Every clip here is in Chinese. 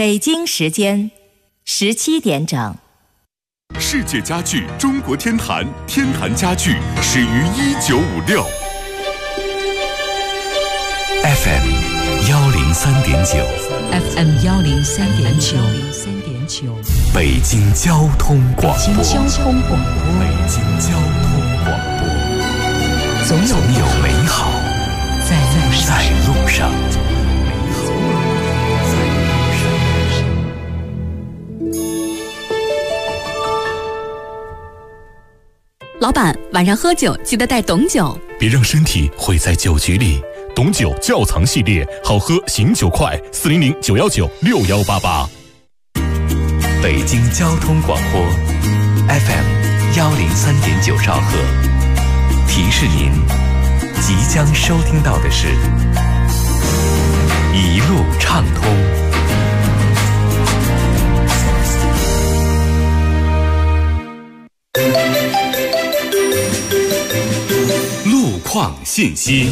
北京时间17点整。 世界家具中国天坛，天坛家具始于1956。 FM 103.9 FM 103.9 北京交通广播。 北京交通广播。 北京交通广播。总有美好在路上。 老板，晚上喝酒记得带董酒， 别让身体毁在酒局里。董酒窖藏系列，好喝醒酒快，400-919-6188。 北京交通广播 FM 103.9兆赫，提示您即将收听到的是一路畅通。 路况信息。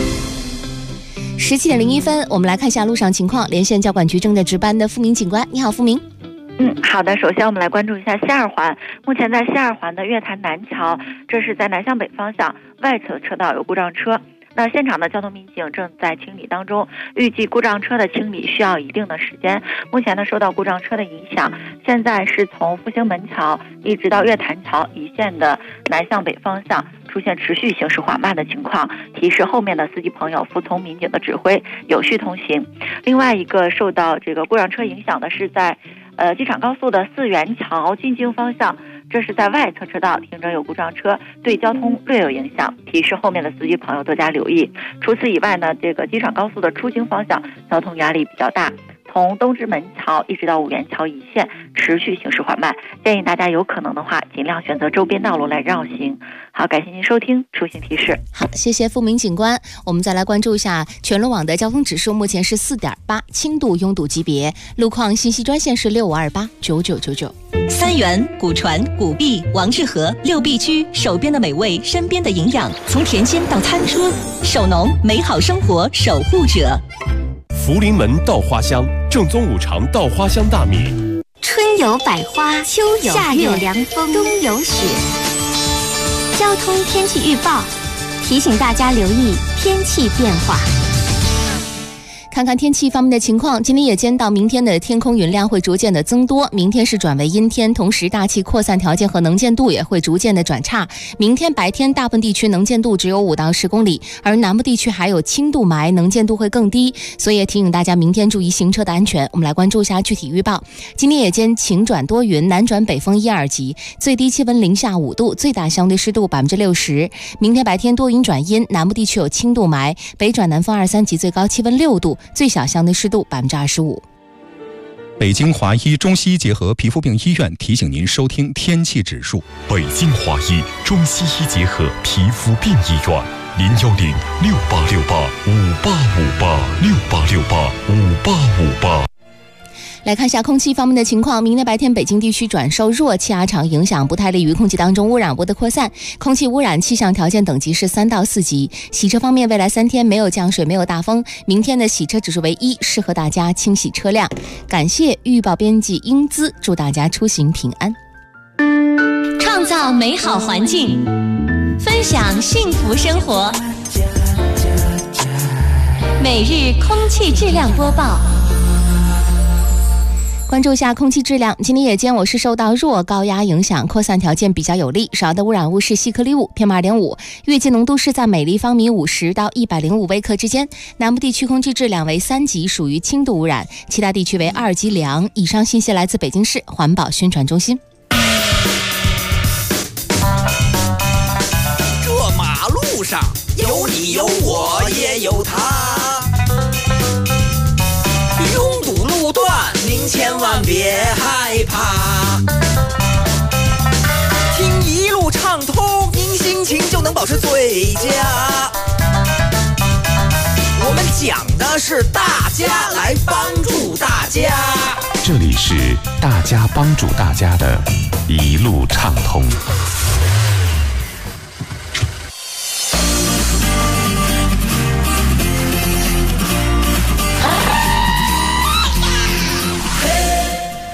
17点01分，我们来看一下路上情况。连线交管局正在值班的付明警官，你好，付明。 好的，首先我们来关注一下西二环。目前在西二环的月坛南桥，这是在南向北方向外侧车道有故障车。那现场的交通民警正在清理当中，预计故障车的清理需要一定的时间。目前呢，受到故障车的影响，现在是从复兴门桥一直到月坛桥一线的南向北方向出现持续行驶缓慢的情况，提示后面的司机朋友服从民警的指挥，有序通行。另外一个受到这个故障车影响的是在机场高速的四元桥进京方向，这是在外侧车道停着有故障车，对交通略有影响，提示后面的司机朋友多加留意。除此以外呢，这个机场高速的出京方向交通压力比较大，从东直门桥一直到五元桥一线持续行驶缓慢，建议大家有可能的话尽量选择周边道路来绕行。好，感谢您收听出行提示。 好，谢谢付明警官。我们再来关注一下全路网的交通指数，目前是4.8，轻度拥堵级别。路况信息专线是65289999。 三元、古传、古币、王致和6必居，手边的美味，身边的营养，从田间到餐桌，守农，美好生活守护者。 福临门稻花香，正宗5常稻花香大米。 春有百花，秋有月，夏有凉风，冬有雪。交通天气预报提醒大家留意天气变化。 看看天气方面的情况，今天夜间到明天的天空云量会逐渐的增多，明天是转为阴天，同时大气扩散条件和能见度也会逐渐的转差。明天白天大部分地区能见度只有5到10公里，而南部地区还有轻度霾，能见度会更低，所以也提醒大家明天注意行车的安全。我们来关注一下具体预报。今天夜间晴转多云，南转北风1、2级，最低气温零下5度，最大相对湿度60%。明天白天多云转阴，南部地区有轻度霾，北转南风2、3级，最高气温6度，最小相对湿度25%。 北京华医中西医结合皮肤病医院提醒您收听天气指数。 北京华医中西医结合皮肤病医院，010-6868-5858，6868-5858。 来看一下空气方面的情况，明天白天北京地区转受弱气压场影响，不太利于空气当中污染物的扩散，空气污染气象条件等级是3到4级。洗车方面，未来3天没有降水，没有大风，明天的洗车指数为1，适合大家清洗车辆。感谢预报编辑英姿，祝大家出行平安。 创造美好环境，分享幸福生活。每日空气质量播报。 关注一下空气质量，今天夜间我市受到弱高压影响，扩散条件比较有利，少的污染物是细颗粒物 PM2.5， 月季浓度是在每立方米50到105微克之间。南部地区空气质量为3级，属于轻度污染，其他地区为2级良。以上信息来自北京市环保宣传中心。 这马路上有你有我也有他，拥堵路段您千万别害怕，听一路畅通，您心情就能保持最佳。我们讲的是大家来帮助大家， 这里是大家帮助大家的一路畅通。 嘿，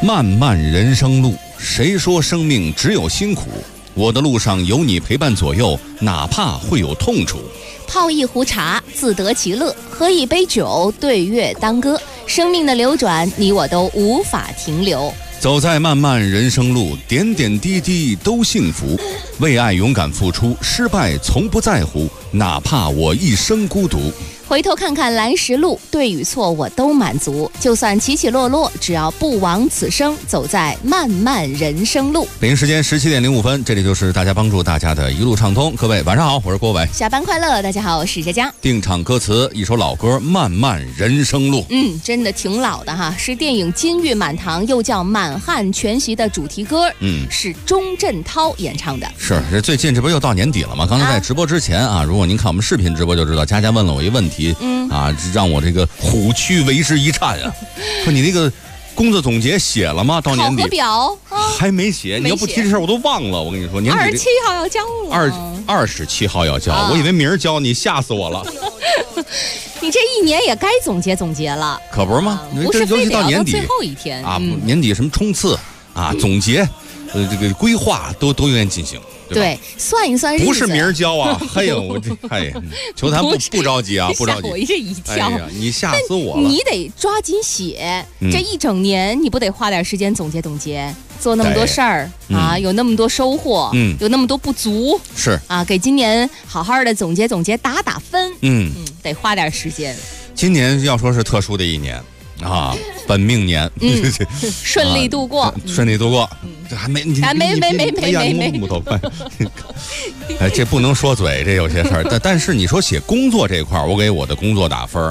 漫漫人生路，谁说生命只有辛苦？我的路上有你陪伴左右，哪怕会有痛楚。 泡一壶茶，自得其乐；喝一杯酒，对月当歌。生命的流转，你我都无法停留。 走在漫漫人生路，点点滴滴都幸福。为爱勇敢付出，失败从不在乎，哪怕我一生孤独。 回头看看来时路，对与错我都满足。就算起起落落，只要不枉此生，走在漫漫人生路。 北京时间17点05分，这里就是大家帮助大家的一路畅通。各位晚上好，我是郭伟。 下班快乐，大家好，我是佳佳。 定场歌词，一首老歌《漫漫人生路》。 真的挺老的哈，是电影《金玉满堂》又叫《满汉全席》的主题歌。是钟镇涛演唱的。 是，最近这不又到年底了吗？刚才在直播之前啊，如果您看我们视频直播就知道，佳佳问了我一个问题。让我这个虎躯为之一颤啊！说你那个工作总结写了吗？到年底考核表还没写，你要不提这事儿我都忘了。我跟你说，年底 27号要交了 ，27号要交，我以为明儿交，你吓死我了。 你这一年也该总结总结了， 可不是吗？ 不是非得要到到年底最后一天啊，年底什么冲刺啊，总结，这个规划都愿意进行。 对，算一算日子， 不是明儿交啊！嘿呀，我这球坛不着急啊，不着急。 吓我这一跳！ 哎呀，你吓死我了！ 你得抓紧写，这一整年你不得花点时间总结总结，做那么多事儿啊，有那么多收获，有那么多不足， 是啊，给今年好好的总结总结，打打分，得花点时间。 今年要说是特殊的一年啊，本命年， 顺利度过， 顺利度过。这还没，没木头快，哎，这不能说嘴，这有些事儿。但是你说写工作这块儿，我给我的工作打分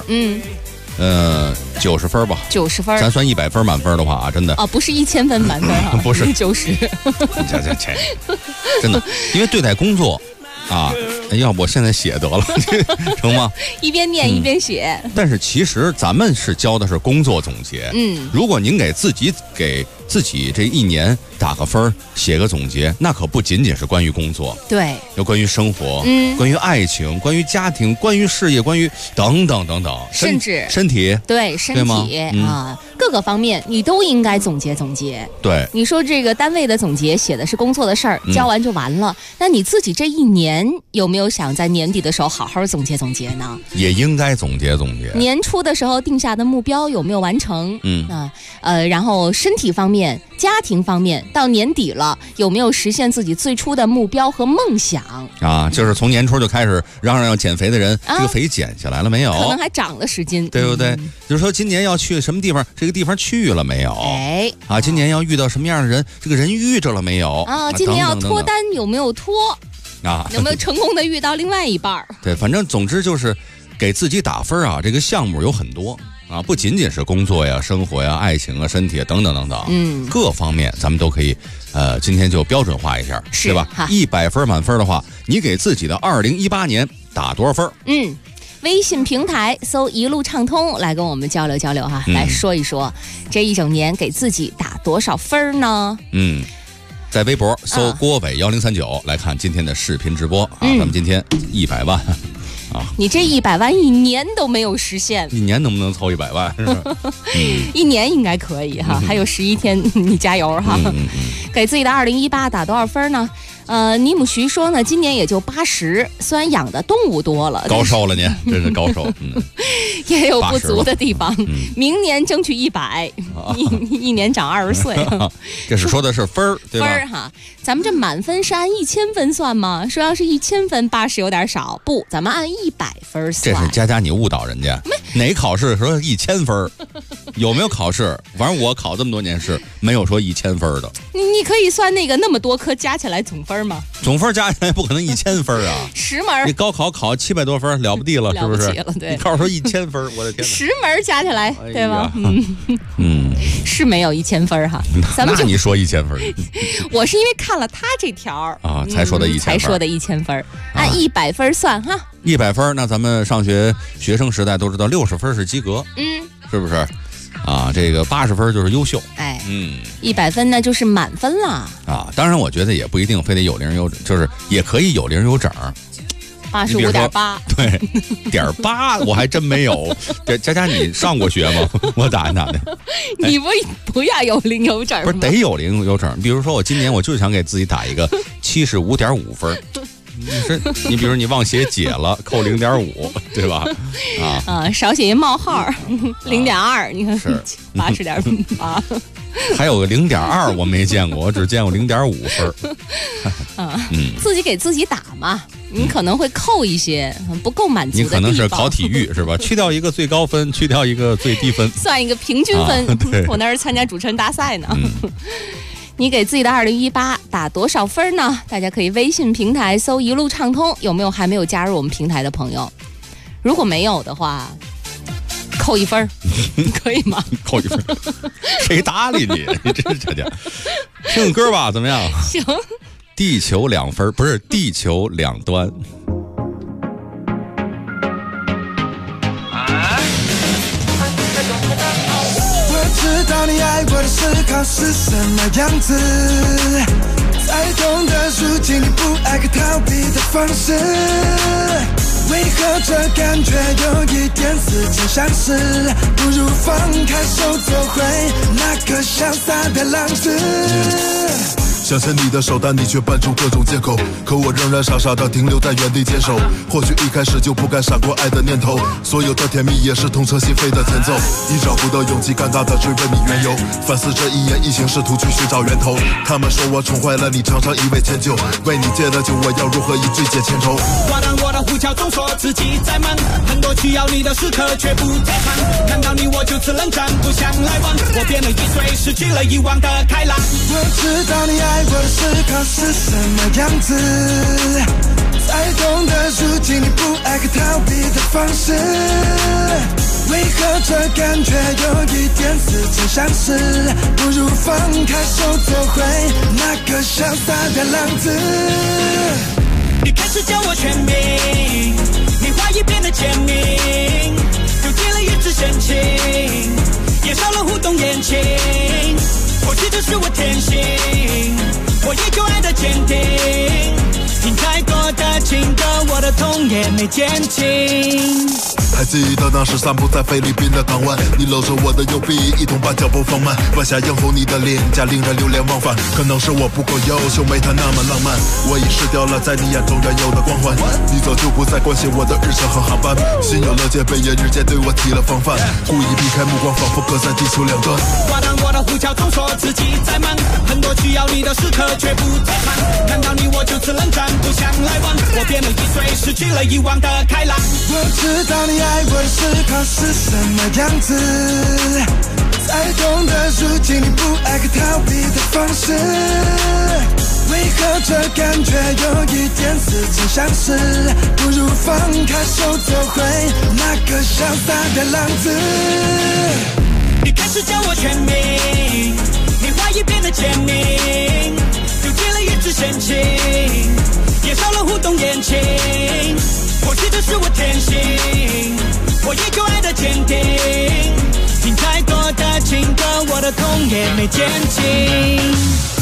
，90分吧，90分，咱算100分满分的话啊，真的啊，不是1000分满分啊， 不是 90， 这真的，因为对待工作啊，要不我现在写得了，成吗？ 一边念一边写。 但是其实咱们是教的是工作总结，如果您给自己这一年打个分，写个总结，那可不仅仅是关于工作， 对， 有关于生活，关于爱情，关于家庭，关于事业，关于等等等等， 甚至身体， 对身体啊，各个方面你都应该总结总结。 对， 你说这个单位的总结写的是工作的事儿，交完就完了，那你自己这一年有没有想在年底的时候好好总结总结呢？ 也应该总结总结。 年初的时候定下的目标有没有完成？然后身体方面、家庭方面，到年底了有没有实现自己最初的目标和梦想啊？就是从年初就开始嚷要减肥的人，这个肥减下来了没有？ 可能还长了10斤， 对不对？就是说今年要去什么地方，这个地方去了没有？ 哎， 啊，今年要遇到什么样的人，这个人遇着了没有？ 啊，今年要脱单有没有脱？ 啊， 有没有成功的遇到另外一半？ 对，反正总之就是给自己打分啊。这个项目有很多啊，不仅仅是工作呀、生活呀、爱情啊、身体啊等等等等，各方面咱们都可以，今天就标准化一下，对吧？100分满分的话，你给自己的2018年打多少分？ 微信平台搜一路畅通来跟我们交流交流哈，来说一说这一整年给自己打多少分呢？ 在微博搜郭伟1039来看今天的视频直播啊，咱们今天100万啊！ 你这100万一年都没有实现， 一年能不能凑100万？ 一年应该可以哈，还有11天，你加油哈！给自己的2018打多少分呢？尼姆徐说呢，今年也就80，虽然养的动物多了， 高手了您，真是高手， 也有不足的地方。明年争取100，一年长20岁。 这是说的是分儿，对吧？ 分儿哈，咱们这满分是按1000分算吗？说要是1000分，80有点少，不，咱们按100分算。 这是佳佳你误导人家，哪考试说1000分？有没有考试？反正我考这么多年是没有说1000分的。 你可以算那么多科加起来总分吗？ 总分加起来不可能1000分啊 ！10门， 你高考考700多分，了不地了，是不是？ 了不起了，对。 你告诉说1000分，我的天哪 ！10门加起来，对吧？是没有1000分哈。 那你说1000分？ 我是因为看了他这条啊，才说的1000分， 才说的1000分，按100分算哈。 100分，那咱们上学生时代都知道60分是及格，是不是？啊，这个80分就是优秀， 哎，100分呢就是满分了啊。当然，我觉得也不一定非得有零有整，就是也可以有零有整， 85.8， 对，.8我还真没有。佳你上过学吗？我打的。 你不要有零有整吗？ 不是得有零有整。比如说我今年我就想给自己打一个75.5分。你比如你忘写解了，扣0.5，对吧？ 少写一冒号，0.2，你看是80.8。 还有个0.2我没见过，我只见过0.5分。 自己给自己打嘛，你可能会扣一些不够满足的地方。 你可能是考体育是吧？去掉一个最高分，去掉一个最低分， 算一个平均分。我那是参加主持人大赛呢。你给自己的2018打多少分呢？大家可以微信平台搜一路畅通，有没有还没有加入我们平台的朋友？如果没有的话，扣1分，可以吗？ 扣1分，谁搭理你？你真是这样。听个歌吧，怎么样？ 行。 地球2分，不是地球2端。 知道你爱我的思考是什么样子，才懂得如今你不爱可逃避的方式。为何这感觉有一点似曾相识？不如放开手，做回那个潇洒的浪子。 想牵你的手，但你却搬出各种借口，可我仍然傻傻地停留在原地坚守。或许一开始就不该闪过爱的念头，所有的甜蜜也是痛彻心扉的前奏。你找不到勇气，尴尬地追问你缘由，反思这一言一行，试图去寻找源头。他们说我宠坏了你，常常以为迁就，为你戒了酒，我要如何以醉解千愁？ 挂断我的呼叫，总说自己在忙，很多需要你的时刻却不在场。难道你我就此冷战，不想来往？我变了1岁，失去了以往的开朗。 我知道你爱我的思考是什么样子，才懂得如今你不爱可逃避的方式。为何这感觉有一点似曾相识？不如放开手，做回那个潇洒的浪子。 你开始叫我全名，你话语变得简明，丢弃了一直深情，也少了互动眼睛。或许这是我天性，我依旧爱的坚定，听太多的情歌，我的痛也没减轻。 还记得当时散步在菲律宾的港湾，你搂着我的右臂，一同把脚步放慢，弯下映后你的脸颊令人流连忘返。可能是我不够优秀，没他那么浪漫，我已失掉了在你眼中原有的光环。你早就不再关心我的日程和航班，心有了戒备，也日渐对我提了防范，故意避开目光，仿佛隔在地球2端。 挂断我的呼叫，总说自己在忙，很多需要你的时刻却不在场。难道你我就此冷战，不想来往？我变了1岁，失去了以往的开朗。 我知道你爱我的思考是什么样子，才懂得如今你不爱可逃避的方式。为何这感觉有一点似曾相识？不如放开手，做回那个潇洒的浪子。 你开始叫我全名，你话语变得简明，丢弃了一直深情，也少了互动眼睛。或许这是我天性，我依旧爱的坚定，听太多的情歌，我的痛也没减轻。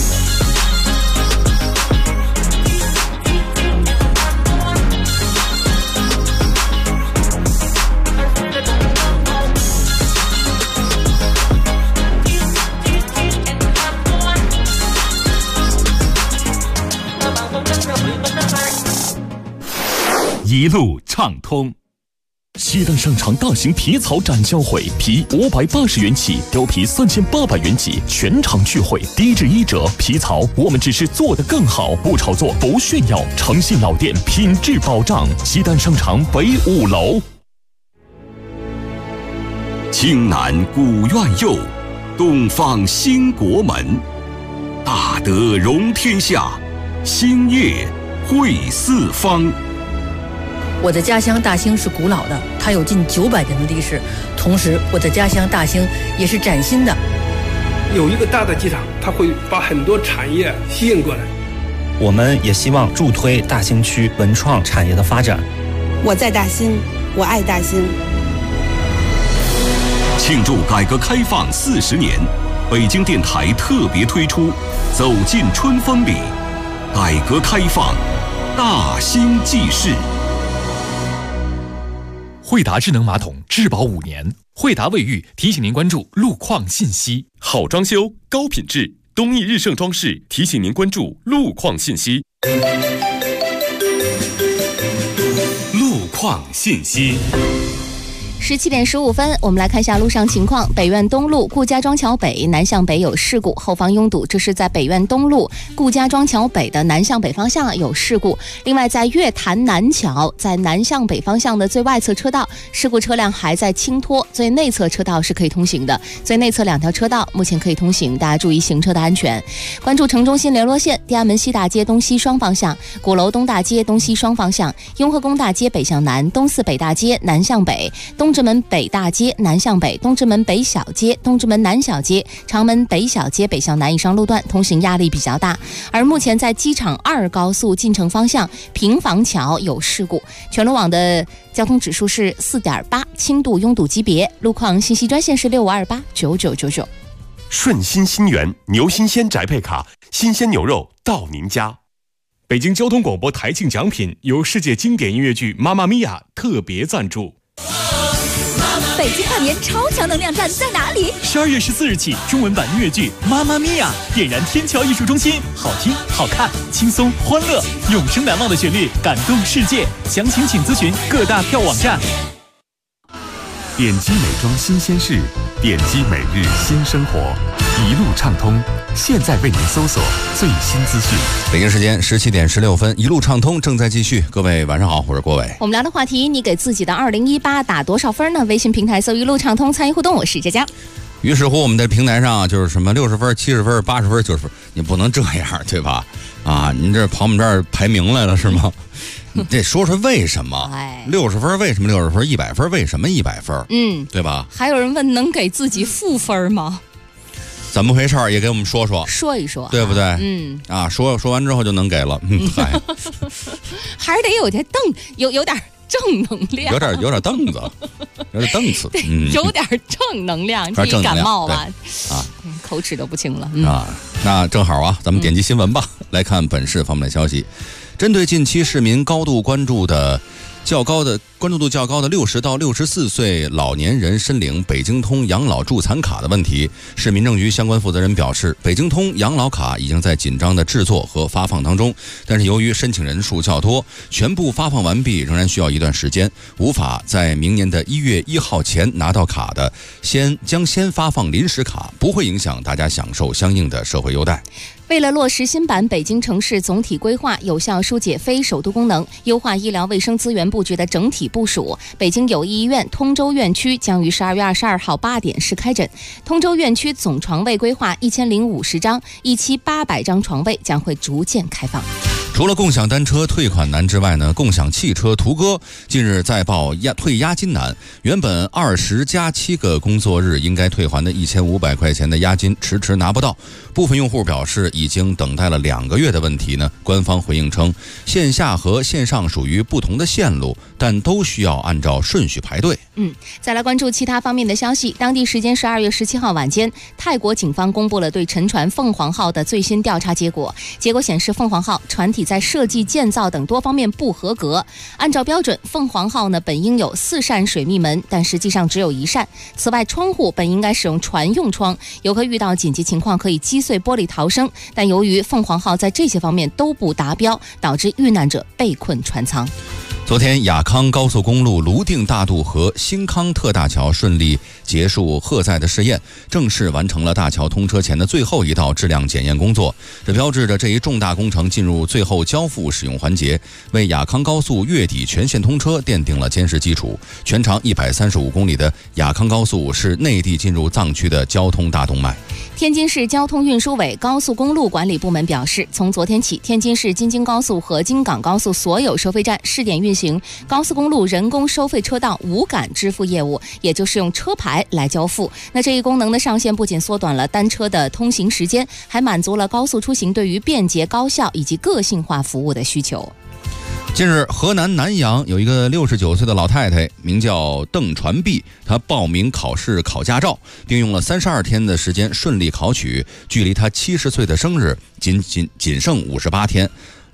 一路畅通。西单商场大型皮草展销会，皮580元起，貂皮3800元起，全场聚会，低至1折。皮草我们只是做得更好，不炒作，不炫耀，诚信老店，品质保障。西单商场北5楼。 青南古院右，东方兴国门，大德容天下，兴业汇四方。 我的家乡大兴是古老的，它有近900年的历史。同时，我的家乡大兴也是崭新的。 有一个大的机场，它会把很多产业吸引过来。 我们也希望助推大兴区文创产业的发展。 我在大兴，我爱大兴。 庆祝改革开放40年，北京电台特别推出《走进春风里》，改革开放，大兴纪事。 惠达智能马桶质保5年。惠达卫浴提醒您关注路况信息。 好装修，高品质，东义日盛装饰提醒您关注路况信息。 路况信息。 17点15分，我们来看一下路上情况。北苑东路顾家庄桥北南向北有事故，后方拥堵。这是在北苑东路顾家庄桥北的南向北方向有事故。另外，在月坛南桥在南向北方向的最外侧车道，事故车辆还在清拖，最内侧车道是可以通行的。最内侧2条车道目前可以通行，大家注意行车的安全。关注城中心联络线：天安门西大街东西双方向、鼓楼东大街东西双方向、雍和宫大街北向南、东四北大街南向北、东直门北大街南向北、东直门北小街、东直门南小街、长门北小街北向南以上路段通行压力比较大。而目前在机场2高速进城方向平房桥有事故，全路网的交通指数是4.8，轻度拥堵级别。路况信息专线是65289999。 顺心新源牛新鲜宅配卡，新鲜牛肉到您家。北京交通广播台庆奖品由世界经典音乐剧《妈妈咪呀》特别赞助。 北京跨年超强能量站在哪里 ？12月14日起，中文版音乐剧《妈妈咪呀》点燃天桥艺术中心，好听、好看、轻松、欢乐，永生难忘的旋律，感动世界。详情请咨询各大票网站。 点击美妆新鲜事，点击每日新生活，一路畅通。现在为您搜索最新资讯。 北京时间17点16分，一路畅通正在继续。各位晚上好，我是郭伟。 我们聊的话题，你给自己的2018打多少分呢？微信平台搜一路畅通参与互动，我是佳佳。 于是乎，我们的平台上就是什么60分、70分、80分、90分，你不能这样，对吧？啊，您这跑我们这儿排名来了是吗？你得说说为什么？60分为什么60分？100分为什么100分？对吧？ 还有人问能给自己负分吗？ 怎么回事也给我们说说， 说一说， 对不对？说完之后就能给了。嗨， 还是得有点有点正能量， 有点凳子，有点凳子， 有点正能量。这一感冒吧，口齿都不清了那正好咱们点击新闻吧，来看本市方面的消息。针对近期市民高度关注度较高的60到64岁老年人申领北京通养老助残卡的问题，市民政局相关负责人表示，北京通养老卡已经在紧张的制作和发放当中，但是由于申请人数较多，全部发放完毕仍然需要一段时间，无法在明年的1月1号前拿到卡的，先发放临时卡，不会影响大家享受相应的社会优待。 为了落实新版北京城市总体规划，有效疏解非首都功能，优化医疗卫生资源布局的整体部署，北京友谊医院通州院区将于12月22号8点试开诊。通州院区总床位规划1050张，一期800张床位将会逐渐开放。 除了共享单车退款难之外呢，共享汽车途歌近日再报退押金难，原本20加7个工作日应该退还的1500块钱的押金迟迟拿不到，部分用户表示已经等待了2个月的问题呢。官方回应称，线下和线上属于不同的线路，但都需要按照顺序排队。 再来关注其他方面的消息。当地时间12月17号晚间，泰国警方公布了对沉船凤凰号的最新调查结果。结果显示，凤凰号船体在设计、建造等多方面不合格。按照标准，凤凰号呢本应有4扇水密门，但实际上只有1扇。此外，窗户本应该使用船用窗，游客遇到紧急情况可以击碎玻璃逃生，但由于凤凰号在这些方面都不达标，导致遇难者被困船舱。 昨天，雅康高速公路泸定大渡河新康特大桥顺利结束荷载的试验，正式完成了大桥通车前的最后一道质量检验工作。这标志着这一重大工程进入最后交付使用环节，为雅康高速月底全线通车奠定了坚实基础。全长135公里的雅康高速是内地进入藏区的交通大动脉。 天津市交通运输委高速公路管理部门表示，从昨天起，天津市京津高速和京港高速所有收费站试点运行高速公路人工收费车道无感支付业务，也就是用车牌来交付。那这一功能的上线不仅缩短了单车的通行时间，还满足了高速出行对于便捷、高效以及个性化服务的需求。 近日，河南南阳有一个69岁的老太太，名叫邓传碧，她报名考试考驾照，并用了32天的时间顺利考取，距离她70岁的生日仅剩58天。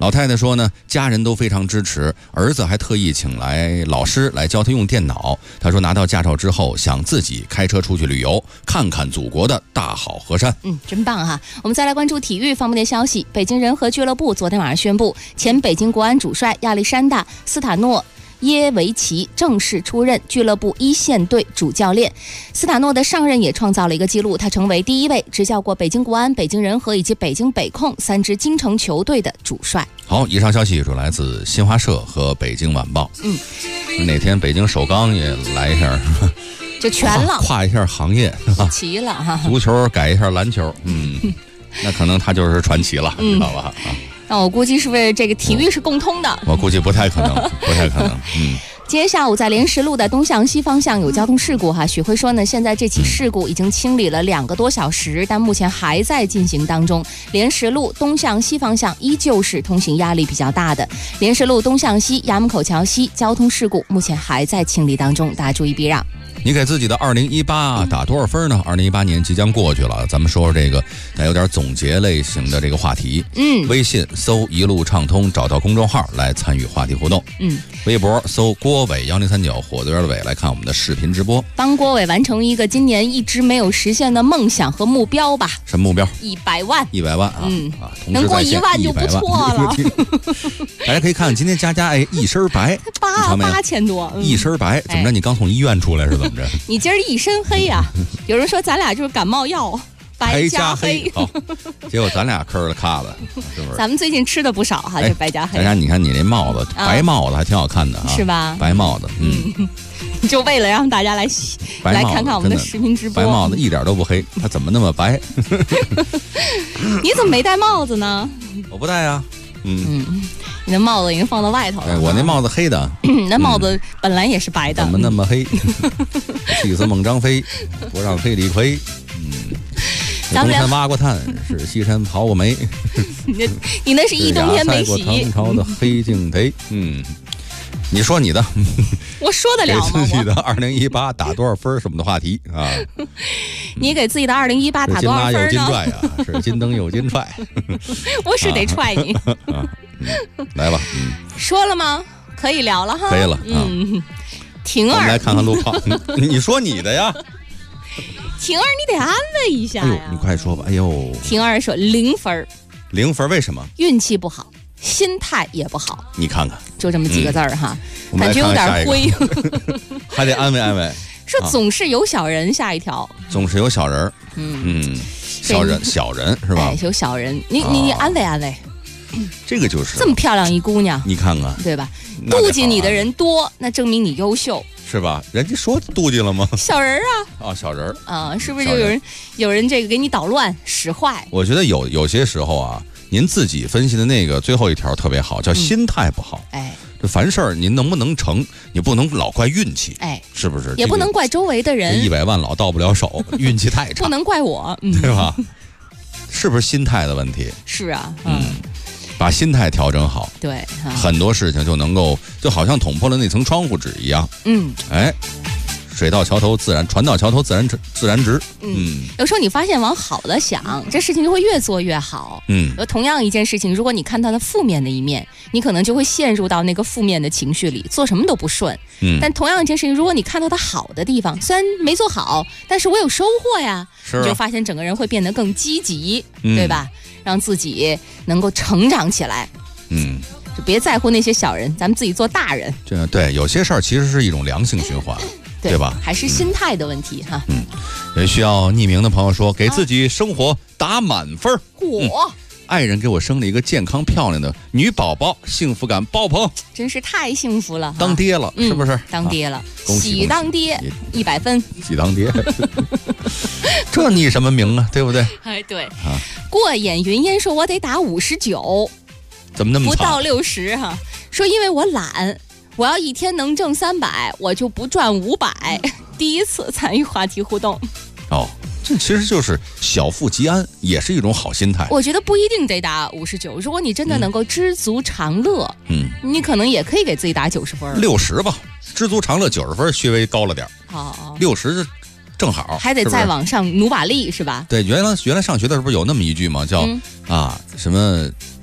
老太太说呢，家人都非常支持，儿子还特意请来老师来教他用电脑。他说拿到驾照之后，想自己开车出去旅游，看看祖国的大好河山。 真棒哈！我们再来关注体育方面的消息。北京人和俱乐部昨天晚上宣布，前北京国安主帅亚历山大·斯塔诺耶维奇正式出任俱乐部一线队主教练。斯塔诺的上任也创造了一个记录，他成为第一位执教过北京国安、北京人和以及北京北控3支京城球队的主帅。 好，以上消息主来自新华社和北京晚报。哪天北京首钢也来一下， 就全了， 跨一下行业， 齐了哈。 足球改一下篮球，那可能他就是传奇了，知道吧？ 那我估计是不是这个体育是共通的？ 我估计不太可能，不太可能。 今天下午在莲石路的东向西方向有交通事故哈，许辉说呢，现在这起事故已经清理了2个多小时，但目前还在进行当中。莲石路东向西方向依旧是通行压力比较大的。莲石路东向西衙门口桥西交通事故目前还在清理当中，大家注意避让。 你给自己的2018打多少分呢？2018年即将过去了，咱们说说这个带有点总结类型的这个话题。微信搜一路畅通，找到公众号来参与话题互动。微博搜郭伟1039火字的伟来看我们的视频直播。 帮郭伟完成一个今年一直没有实现的梦想和目标吧。 什么目标 ？100万。 100万啊！ 能过1万就不错了。 大家可以看今天佳一身白 ，8000多， 一身白，怎么着？你刚从医院出来是怎么着？ 你今儿一身黑呀！有人说咱俩就是感冒药，白加黑。 好，结果咱俩嗑了卡了，是不是？ 咱们最近吃的不少哈，这白加黑。 大家你看你那帽子，白帽子还挺好看的啊， 是吧？ 白帽子， 就为了让大家来看看我们的视频直播。 白帽子一点都不黑，它怎么那么白？ 你怎么没戴帽子呢？ 我不戴啊。 你的帽子已经放到外头了。 我那帽子黑的。 那帽子本来也是白的。 怎么那么黑？气死孟张飞，不让黑李逵。东山挖过炭，是西山刨过煤。 你那是一冬天没洗。 唐朝的黑镜贼。你说你的， 我说得了吗？ 给自己的2018打多少分什么的话题啊？ 你给自己的2018打多少分呢？ 有金拽啊，是金灯有金踹。 我是得踹你。 来吧， 说了吗？可以聊了哈。 可以了， 婷儿， 我们来看看路况。你说你的呀？ 婷儿，你得安慰一下呀。 你快说吧。 婷儿说0分。 0分为什么？ 运气不好。心态也不好， 你看看， 就这么几个字儿哈，感觉有点灰， 还得安慰安慰。 说总是有小人，下一条， 总是有小人，小人是吧？ 有小人，你安慰安慰。 这个就是这么漂亮一姑娘， 你看看， 对吧？妒忌你的人多，那证明你优秀， 是吧？人家说妒忌了吗？ 小人啊，小人啊，是不是就有人这个给你捣乱使坏？ 我觉得有些时候啊。您自己分析的那个最后一条特别好，叫心态不好。这凡事儿您能不能成，你不能老怪运气，是不是？ 也不能怪周围的人。 100万老到不了手，运气太差。 不能怪我， 对吧？是不是心态的问题？ 是啊， 把心态调整好， 对， 很多事情就能够，就好像捅破了那层窗户纸一样。水到桥头自然，船到桥头自然直。 有时候你发现往好了想，这事情就会越做越好。同样一件事情，如果你看它的负面的一面，你可能就会陷入到那个负面的情绪里，做什么都不顺。但同样一件事情，如果你看到它好的地方，虽然没做好，但是我有收获呀，你就发现整个人会变得更积极，对吧？让自己能够成长起来。就别在乎那些小人，咱们自己做大人。 对，有些事儿其实是一种良性循环。对吧？ 还是心态的问题哈。 也需要匿名的朋友说，给自己生活打满分。爱人给我生了一个健康漂亮的女宝宝，幸福感爆棚， 真是太幸福了。 当爹了，是不是？ 当爹了， 喜当爹，100分。 喜当爹，这你什么名啊？对不对？ 对。过眼云烟说，我得打59， 怎么那么不到60哈？说因为我懒。我要一天能挣300，我就不赚500。第一次参与话题互动。 这其实就是小富即安，也是一种好心态。 我觉得不一定得打59，如果你真的能够知足常乐，你可能也可以给自己打90分。 60吧，知足常乐90分稍微高了点。60正好， 还得再往上努把力，是吧？ 对，原来上学的时候有那么一句嘛，叫什么？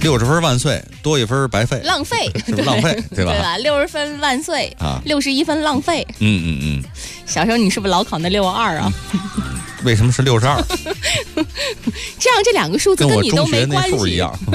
60分万岁，多1分白费， 浪费， 是不是浪费？对吧？ 对吧？60分万岁啊，61分浪费。小时候你是不是老考那62啊？ 为什么是62？ 这样这2个数字跟你都没关系。 跟我中学那数一样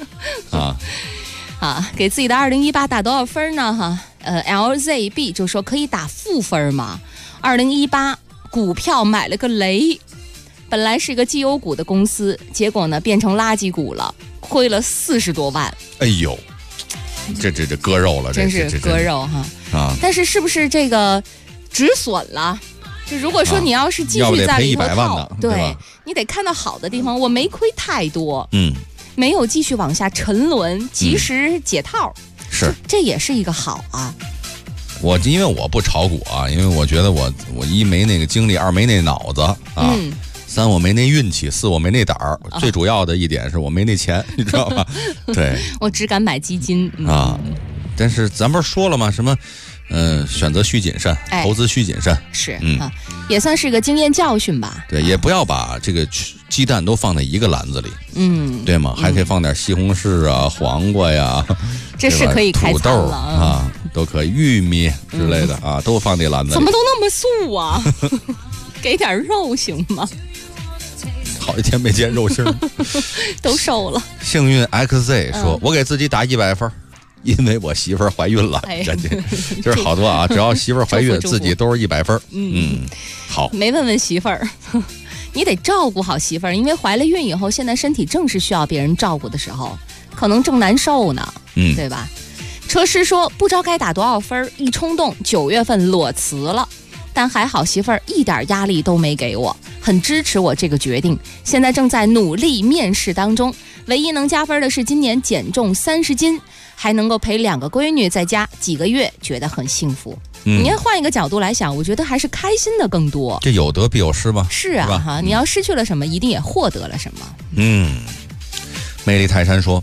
给自己的2018打多少分呢？LZB 就说可以打负分嘛。2018股票买了个雷，本来是一个绩优股的公司，结果呢变成垃圾股了，亏了40多万。 哎呦，这割肉了， 真是割肉哈！但是不是这个止损了？就如果说你要是继续在里头套，对，你得看到好的地方。我没亏太多，没有继续往下沉沦，及时解套， 是这也是一个好啊。 因为我不炒股啊，因为我觉得我一没那个精力，二没那脑子啊。3我没那运气，4我没那胆儿，最主要的一点是我没那钱，你知道吧？对， 我只敢买基金但是咱不是说了吗？什么选择需谨慎，投资需谨慎， 是也算是个经验教训吧。 对，也不要把这个鸡蛋都放在一个篮子里，对吗？还可以放点西红柿啊、黄瓜呀， 这是可以开土豆啊，都可以，玉米之类的都放那篮子里。 怎么都那么素啊？给点肉行吗？ 好几天没见肉星都瘦了。 幸运 XZ 说，我给自己打100分，因为我媳妇儿怀孕了。就是好多啊，只要媳妇儿怀孕，自己都是100分。好， 没问媳妇儿，你得照顾好媳妇儿，因为怀了孕以后，现在身体正是需要别人照顾的时候，可能正难受呢，对吧？车师说不知道该打多少分，一冲动9月份裸辞了。但还好媳妇儿一点压力都没给我，很支持我这个决定，现在正在努力面试当中。唯一能加分的是今年减重30斤，还能够陪2个闺女在家几个月，觉得很幸福。你要换一个角度来想，我觉得还是开心的更多。 这有得必有失吧？ 是啊，你要失去了什么，一定也获得了什么。 魅力泰山说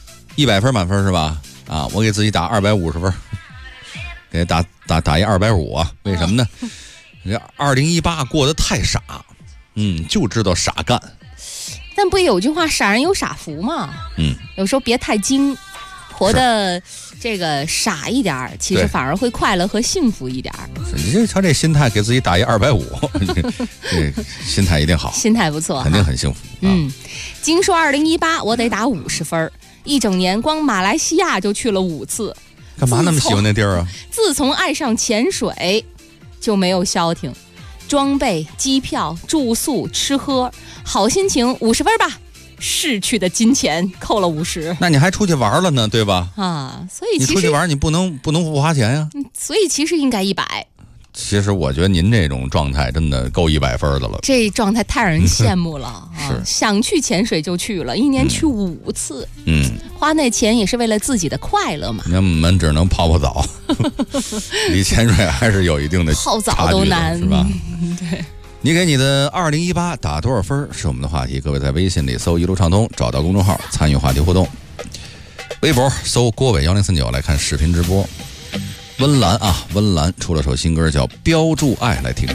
100分满分是吧？我给自己打250分。给打一250啊？为什么呢？这2018过得太傻，就知道傻干。 但不也有句话，傻人有傻福嘛？有时候别太精，活得这个傻一点，其实反而会快乐和幸福一点。 你瞧这心态，给自己打一250，这心态一定好， 心态不错， 肯定很幸福。 金说2018我得打50分，一整年光马来西亚就去了5次。 干嘛那么喜欢那地儿啊？ 自从爱上潜水，就没有消停，装备、机票、住宿、吃喝，好心情50分吧，逝去的金钱扣了50。 那你还出去玩了呢，对吧？ 所以其实你出去玩，你不能不花钱呀。 所以其实应该100。 其实我觉得您这种状态真的够100分的了。 这状态太让人羡慕了是想去潜水就去了，一年去5次。花那钱也是为了自己的快乐嘛。 我们只能泡澡，离潜水还是有一定的泡澡都难， 是吧？ 对。 你给你的2018打多少分是我们的话题，各位在微信里搜一路畅通，找到公众号参与话题互动。微博搜郭伟1039来看视频直播。温岚出了首新歌叫《标注爱》，来听。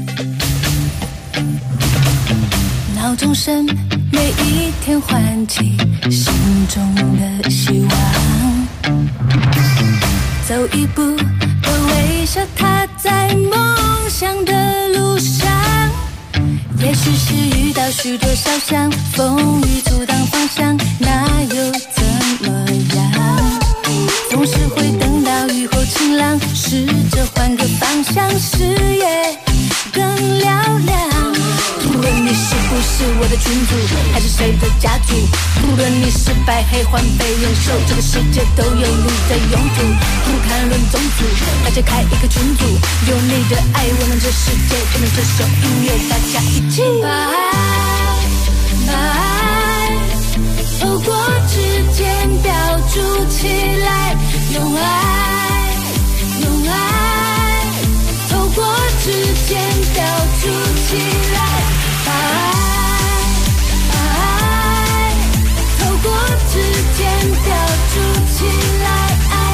闹钟声每一天唤起心中的希望，走一步的微笑，踏在梦想的路上。也许是遇到许多小象，风雨阻挡方向，那又怎么样？总是会等到雨后晴朗，试着换个方向，视野更嘹亮。无论你是不是我的群主，还是谁的家族，无论你是白黑黄被忍受，这个世界都有你在拥堵。不谈论种族，大家开一个群组，有你的爱，我们这世界就能这首音乐，大家一起把爱透过指尖标注起来，用爱透过指尖标注起来，把爱透过指尖标注起来，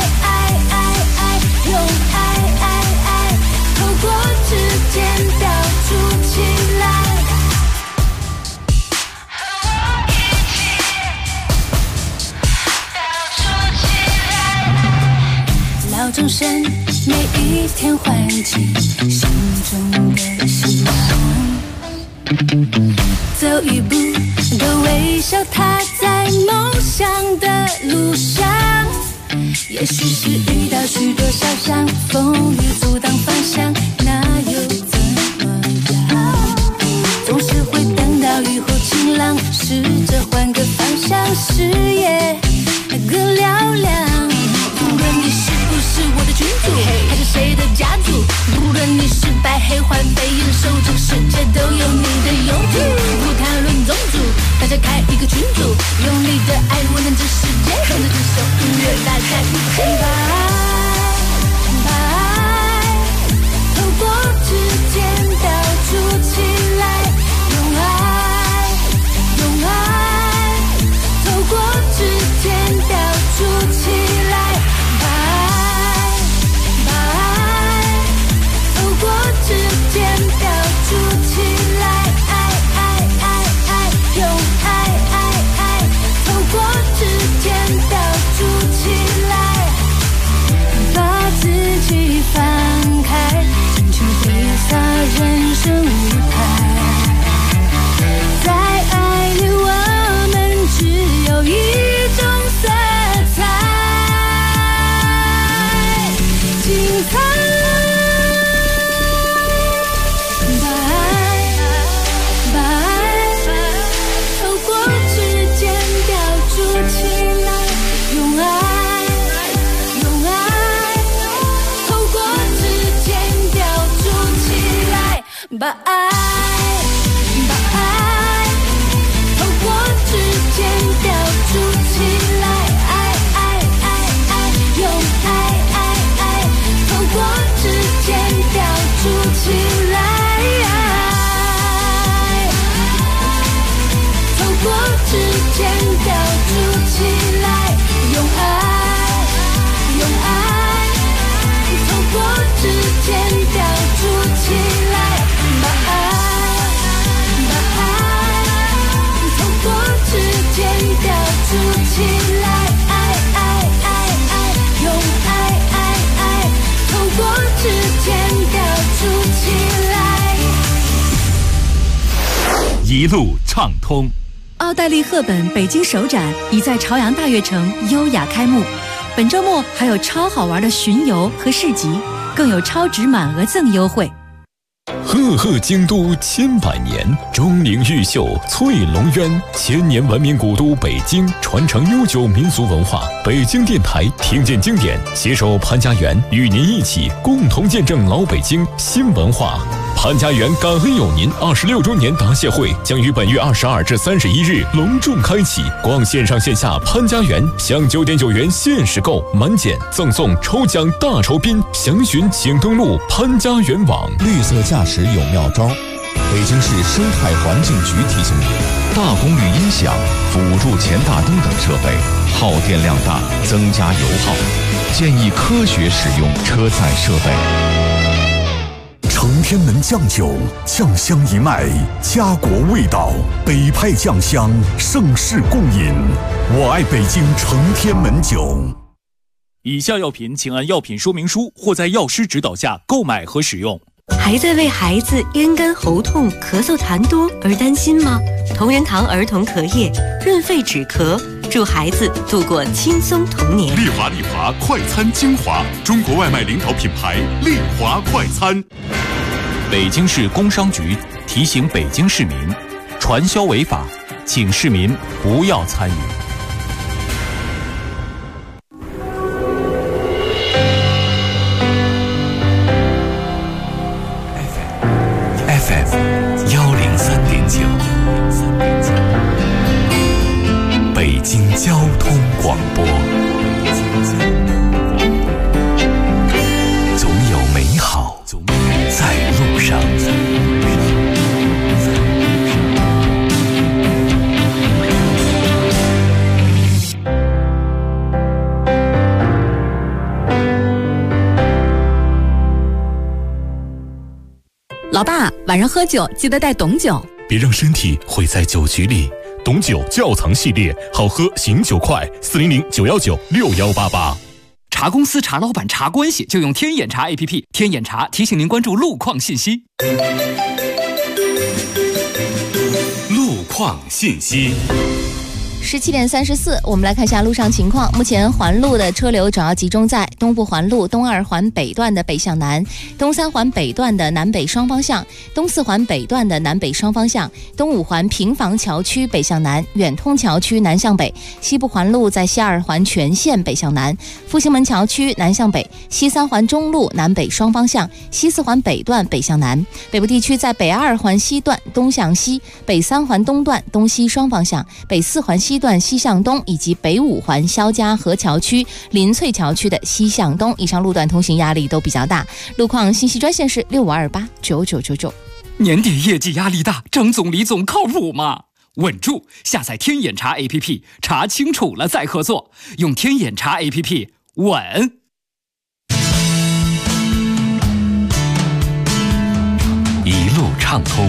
用爱透过指尖标注起来。 每一天唤起心中的希望。走一步的微笑，踏在梦想的路上。也许是遇到许多小伤，风雨阻挡方向，那又怎么样？总是会等到雨后晴朗，试着换个方向，视野更嘹亮。不论你是不是我的群主，还是谁的家族，不论你是白黑换飞燕瘦，这个世界都有你的用处。不谈论种族，大家开一个群组，用力的爱温暖这世界，跟着这首音乐大家一起把爱透过指尖标出起来，用爱用爱透过指尖标出起来，把爱透过指尖标出起来，用爱透过指尖标出起来，把自己放开，尽情挥洒人生舞台。在爱里我们只有一种色彩，精彩。把爱透过指尖标出起来，用爱透过指尖标出起来，把爱透过指尖标出起来，用爱透过指尖标出起来，透过指尖标出起来，用爱透过指尖标出起来，把爱透过指尖标出起来，用爱透过指尖标出起来。 一路畅通。 奥黛丽·赫本北京首展已在朝阳大悦城优雅开幕，本周末还有超好玩的巡游和市集，更有超值满额赠优惠。 赫赫京都千百年，钟灵毓秀翠龙渊，千年文明古都北京，传承悠久民族文化。北京电台听见经典，携手潘家园，与您一起共同见证老北京新文化。潘家园感恩有您26周年答谢会将于本月22至31日隆重开启，逛线上线下潘家园，享9.9元限时购，满减赠送抽奖大酬宾，详询请登录潘家园网。 绿色驾驶有妙招，北京市生态环境局提醒您：大功率音响、辅助前大灯等设备耗电量大，增加油耗，建议科学使用车载设备。 承天门酱酒，酱香一脉，家国味道，北派酱香，盛世共饮。我爱北京承天门酒。 以下药品请按药品说明书或在药师指导下购买和使用。 还在为孩子咽干喉痛、咳嗽痰多而担心吗？同仁堂儿童咳液润肺止咳，助孩子度过轻松童年。 丽华快餐精华，中国外卖领导品牌丽华快餐。 北京市工商局提醒北京市民，传销违法，请市民不要参与。 FM 103.9，北京交通广播。总有美好在路上。 老爸，晚上喝酒记得带董酒， 别让身体毁在酒局里。董酒窖藏系列，好喝醒酒快，400-919-6188。 查公司、查老板、查关系，就用天眼查 APP。天眼查提醒您关注路况信息。 路况信息。 17点34，我们来看一下路上情况。目前环路的车流主要集中在东部环路东2环北段的北向南，东3环北段的南北双方向，东4环北段的南北双方向，东5环平房桥区北向南，远通桥区南向北。西部环路在西2环全线北向南，复兴门桥区南向北，西3环中路南北双方向，西4环北段北向南。北部地区在北2环西段东向西，北3环东段东西双方向，北4环西段西向东，以及北5环肖家河桥区林翠桥区的西向东，以上路段通行压力都比较大。路况信息专线是6528999999。 年底业绩压力大，张总李总靠谱吗？稳住！下载天眼查 APP， 查清楚了再合作，用天眼查 APP 稳。 一路畅通，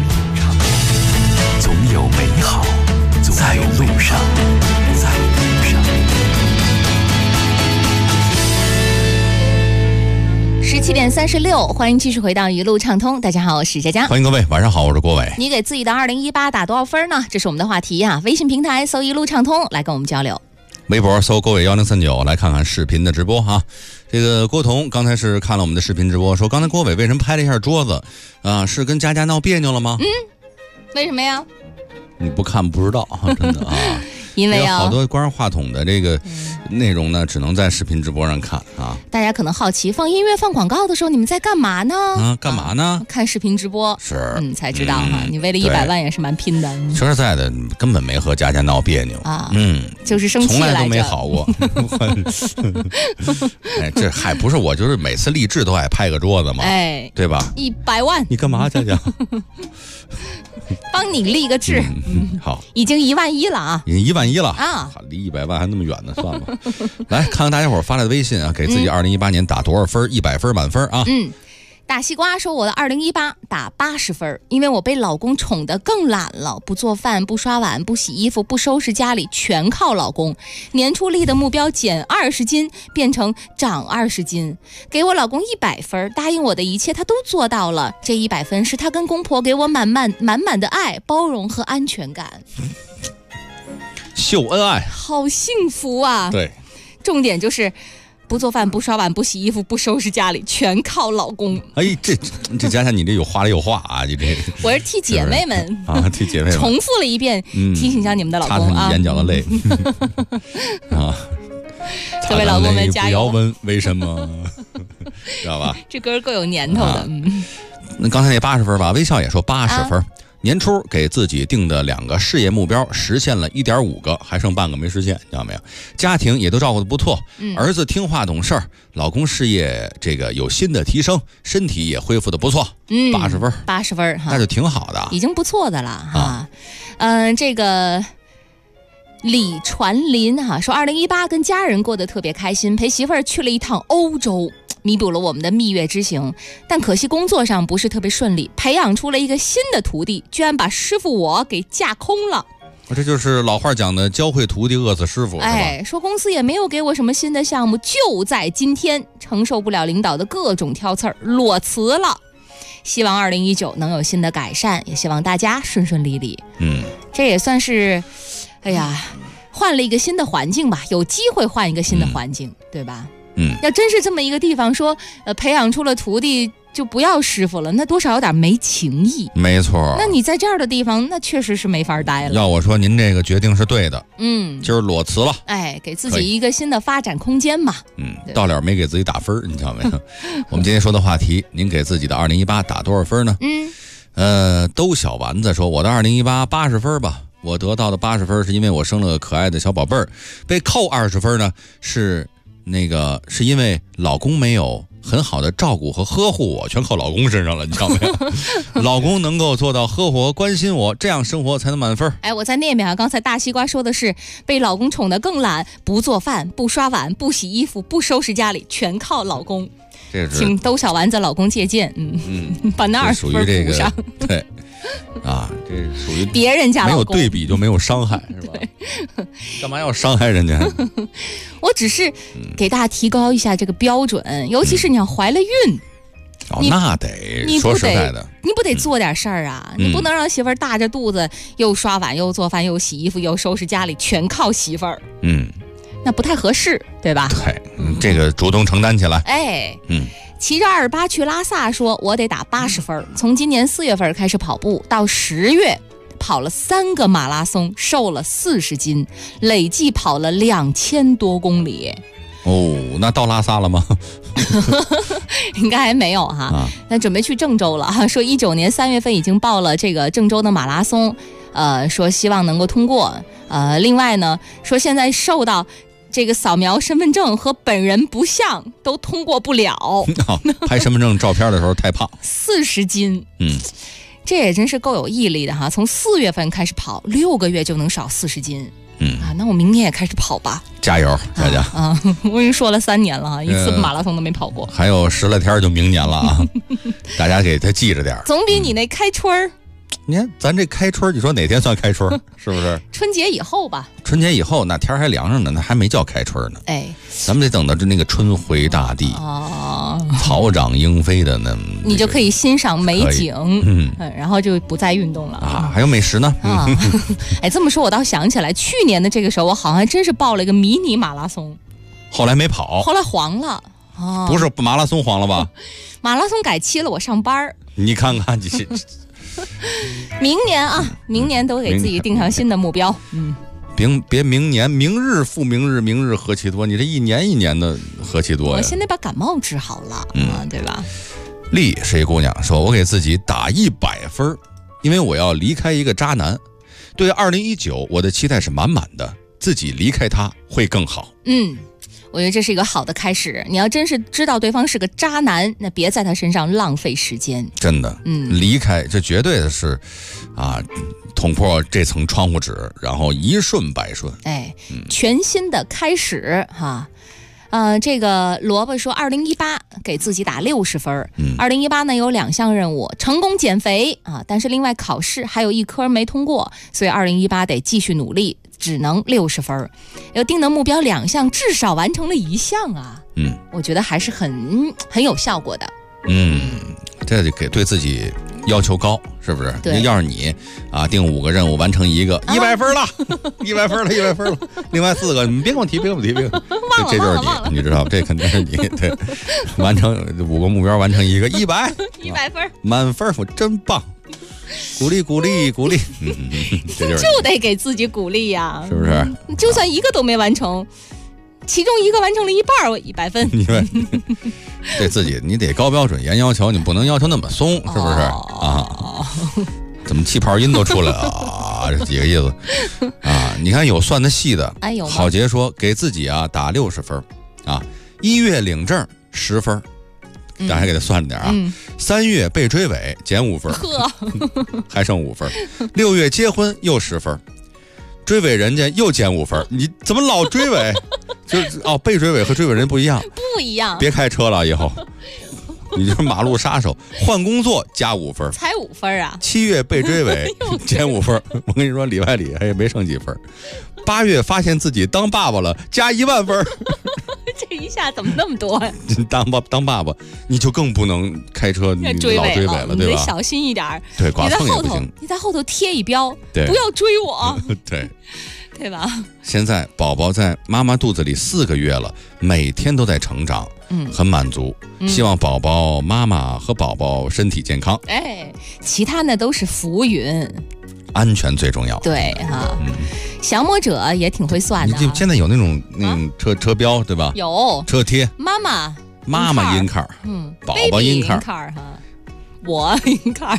总有美好在路上。 17点36，欢迎继续回到一路畅通。大家好，我是佳佳。 欢迎各位，晚上好，我是郭伟。 你给自己的2018打多少分呢？这是我们的话题啊。微信平台搜一路畅通来跟我们交流。 微博搜郭伟1039，来看看视频的直播哈。这个郭彤刚才是看了我们的视频直播，说刚才郭伟为什么拍了一下桌子啊？是跟佳佳闹别扭了吗？ 为什么呀？ 你不看不知道，真的啊。 因为好多关于话筒的这个内容呢，只能在视频直播上看啊。 大家可能好奇，放音乐放广告的时候你们在干嘛呢？ 干嘛呢？ 看视频直播是， 才知道哈。你为了100万也是蛮拼的。 说实在的，根本没和佳佳闹别扭啊。 就是生气从来都没好过。哎，这还不是我，就是每次励志都爱拍个桌子嘛，哎，对吧 ？100万， 你干嘛，佳佳？ 帮你立个志。 好， 已经11000了啊， 已经11000了啊， 离100万还那么远呢，算了。来看看大家伙发来的微信啊，给自己2018年打多少分？100分满分啊。 大西瓜说我的2018打80分，因为我被老公宠得更懒了，不做饭，不刷碗，不洗衣服，不收拾家里，全靠老公。年初立的目标减20斤变成长20斤，给我老公100分，答应我的一切他都做到了。这100分是他跟公婆给我满满的爱、包容和安全感。 秀恩爱， 好幸福啊！ 对， 重点就是不做饭，不刷碗，不洗衣服，不收拾家里，全靠老公。 哎，这佳佳，你这有话里有话啊！你这我是替姐妹们啊，替姐妹们重复了一遍，提醒一下你们的老公啊， 擦擦你眼角的泪啊！ 各位老公们加油！ 不要问为什么，知道吧？ 这歌够有年头的。 那刚才那80分吧，微笑也说80分。年初给自己定的2个事业目标实现了1.5个，还剩半个没实现，知道没有？家庭也都照顾得不错，儿子听话懂事儿，老公事业这个有新的提升，身体也恢复得不错，80分 ，80分哈， 那就挺好的， 已经不错的了哈。这个李传林哈说，2018跟家人过得特别开心，陪媳妇儿去了一趟欧洲。弥补了我们的蜜月之行，但可惜工作上不是特别顺利，培养出了一个新的徒弟，居然把师傅我给架空了。 这就是老话讲的教会徒弟饿死师傅， 哎，说公司也没有给我什么新的项目，就在今天承受不了领导的各种挑刺儿，裸辞了。希望2019能有新的改善，也希望大家顺顺利利。这也算是，哎呀，换了一个新的环境吧，有机会换一个新的环境，对吧？要真是这么一个地方说，培养出了徒弟就不要师傅了，那多少有点没情义。 没错， 那你在这样的地方，那确实是没法待了。 要我说，您这个决定是对的。今儿裸辞了， 哎，给自己一个新的发展空间嘛。 到了没给自己打分，你知道没有？我们今天说的话题，您给自己的2018打多少分呢？兜小丸子说，我的2018 80分吧。我得到的80分是因为我生了个可爱的小宝贝儿，被扣20分呢是因为老公没有很好的照顾和呵护我，全靠老公身上了，你知道没有？老公能够做到呵护关心我，这样生活才能满分。 哎，我再念一遍啊，刚才大西瓜说的是被老公宠得更懒，不做饭，不刷碗，不洗衣服，不收拾家里，全靠老公。请兜小丸子老公借鉴，把那20分补上。 对。 啊，这属于别人家老公， 没有对比就没有伤害，是吧？干嘛要伤害人家？ 我只是给大家提高一下这个标准，尤其是你要怀了孕。 那得说实在的， 你不得做点事儿啊？你不能让媳妇儿大着肚子又刷碗又做饭又洗衣服又收拾家里，全靠媳妇儿。那不太合适，对吧？ 对，这个主动承担起来。 骑着28去拉萨说，我得打80分。从今年4月份开始跑步，到10月跑了3个马拉松，瘦了40斤，累计跑了2000多公里。 那到拉萨了吗？ 应该还没有哈。那准备去郑州了哈。说19年3月份已经报了这个郑州的马拉松，说希望能够通过。另外呢，说现在受到这个扫描身份证和本人不像，都通过不了。 拍身份证照片的时候太胖 ，40斤。这也真是够有毅力的哈。从4月份开始跑，6个月就能少40斤。那我明年也开始跑吧， 加油，佳佳！ 我已经说了3年了哈，一次马拉松都没跑过， 还有10来天就明年了啊！大家给他记着点， 总比你那开春儿。 你看咱这开春，你说哪天算开春？是不是？ 春节以后吧。 春节以后那天还凉着呢，那还没叫开春呢。咱们得等到那个春回大地，草长莺飞的呢， 你就可以欣赏美景，然后就不再运动了啊。还有美食呢。 这么说我倒想起来，去年的这个时候，我好像还真是报了一个迷你马拉松， 后来没跑， 后来黄了。 不是马拉松黄了吧？ 马拉松改期了，我上班。 你看看你。 明年都给自己定上新的目标。 别明年，明日复明日，明日何其多！你这一年一年的何其多呀！ 我现在把感冒治好了，对吧？ 丽是一姑娘说，我给自己打100分，因为我要离开一个渣男。对2019，我的期待是满满的，自己离开他会更好。 我觉得这是一个好的开始。你要真是知道对方是个渣男，那别在他身上浪费时间。 真的，离开这绝对的是，捅破这层窗户纸，然后一顺百顺。 全新的开始哈。这个萝卜说，2018给自己打60分。2018呢有2项任务，成功减肥但是另外考试还有1科没通过，所以2018得继续努力。只能60分，要定的目标2项，至少完成了1项啊。我觉得还是很有效果的。 这就给对自己要求高，是不是？ 对， 要是你定5个任务完成1个，100分了，100分了，100分了。另外4个你别跟我提，别跟我提，别这就是你知道，这肯定是你。对，完成5个目标，完成1个，100 分， 满分，我真棒。鼓励，这就是就得给自己鼓励呀， 是不是？ 就算1个都没完成，其中1个完成了一半，我100分。 对自己你得高标准、严要求，你不能要求那么松，是不是？怎么气泡音都出来了这几个意思你看有算的细的，郝杰说给自己打60分1月领证10分。大家给他算着点3月被追尾减5分，还剩5分。6月结婚又10分，追尾人家又减5分。你怎么老追尾？就是被追尾和追尾人不一样，别开车了以后，你就是马路杀手。换工作加5分， 才5分啊 ！7月被追尾减5分，我跟你说里外里还没剩几分。8月发现自己当爸爸了，加10000分。 这一下怎么那么多呀？ 当爸爸，你就更不能开车老追尾了，对吧？ 你得小心一点。 对，剐蹭也不行。 你在后头贴一标，不要追我。对吧？ 现在宝宝在妈妈肚子里4个月了，每天都在成长，很满足。希望宝宝妈妈和宝宝身体健康。 其他呢都是浮云。 安全最重要。 对降魔者也挺会算的。 现在有那种车标对吧？ 有车贴。 妈妈音卡，宝宝音卡哈，我音卡，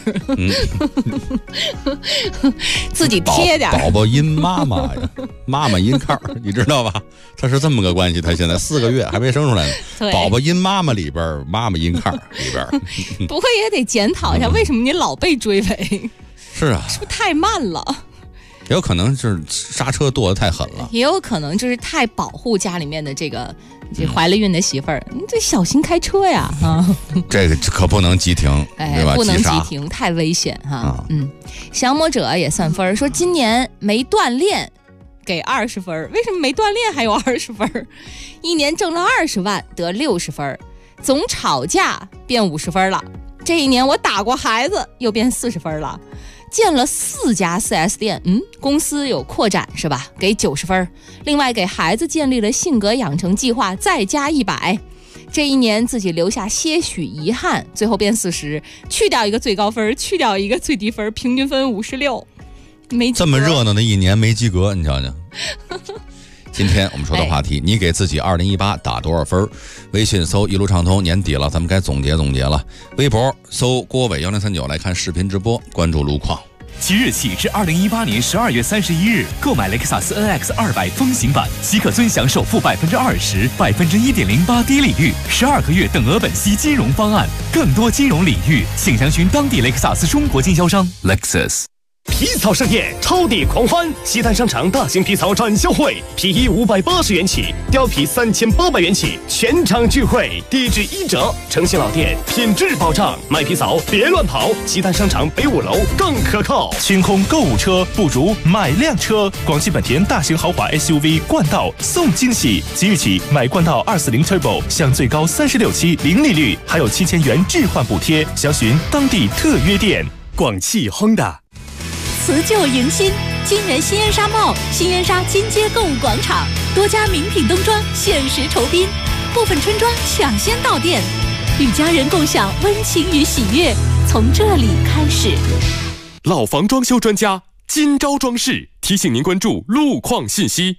自己贴点。 宝宝音妈妈呀，妈妈音卡，你知道吧？它是这么个关系。他现在4个月还没生出来呢。宝宝音妈妈里边，妈妈音卡里边。 不会也得检讨一下，为什么你老被追尾？ 是啊， 是不是太慢了？ 也有可能是刹车剁得太狠了， 也有可能就是太保护家里面的这怀了孕的媳妇儿，你这小心开车呀啊！ 这个可不能急停，对吧？ 不能急停，太危险哈。降魔者也算分，说今年没锻炼给20分，为什么没锻炼还有20分？一年挣了20万得60分，总吵架变50分了。这一年我打过孩子又变40分了。建了4家 4S 店，公司有扩展是吧？给90分。另外给孩子建立了性格养成计划，再加100。这一年自己留下些许遗憾，最后变40，去掉一个最高分，去掉一个最低分，平均分56，没及格。 这么热闹的一年没及格，你瞧瞧。今天我们说的话题，你给自己2018打多少分？微信搜一路畅通，年底了，咱们该总结了。微博搜郭伟1039来看视频直播，关注路况。 即日起至2018年12月31日，购买雷克萨斯 NX 200风行版，即可尊享首付20%、1.08%低利率、12个月等额本息金融方案，更多金融领域，请详询当地雷克萨斯中国经销商 Lexus。 皮草盛宴，超抵狂欢！西单商场大型皮草展销会，皮衣580元起，貂皮3800元起，全场聚会，低至1折。诚信老店，品质保障，买皮草别乱跑。西单商场北5楼更可靠。 清空购物车，不如买辆车。广汽本田大型豪华 SUV 冠道送惊喜，即日起买冠道240 Turbo 享最高36期零利率，还有7000元置换补贴。详询当地特约店。 广汽 Honda。 辞旧迎新，金源新燕莎 Mall 新燕莎金街购物广场，多家名品冬装限时酬宾，部分春装抢先到店，与家人共享温情与喜悦，从这里开始。 老房装修专家金招装饰提醒您关注路况信息。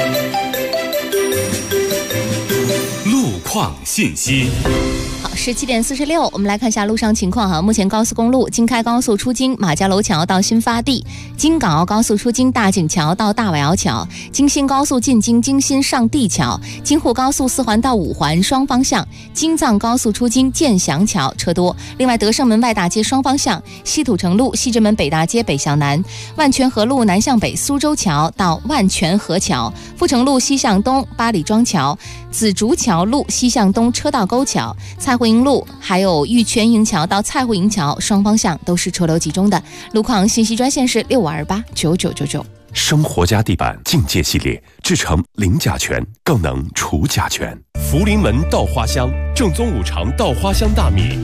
路况信息。 17点46，我们来看一下路上情况哈。目前高速公路京开高速出京马家楼桥到新发地，京港澳高速出京大井桥到大尾窑桥，京新高速进京京新上地桥，京沪高速4环到5环双方向，京藏高速出京建祥桥车多。另外德胜门外大街双方向，西土城路西直门北大街北向南，万泉河路南向北苏州桥到万泉河桥，阜成路西向东八里庄桥，紫竹桥路西向东车道沟桥，蔡湖营路还有玉泉营桥到蔡湖营桥双方向都是车流集中的。路况信息专线是65289999。 生活家地板境界系列，制成零甲醛，更能除甲醛。福临门稻花香，正宗五常稻花香大米。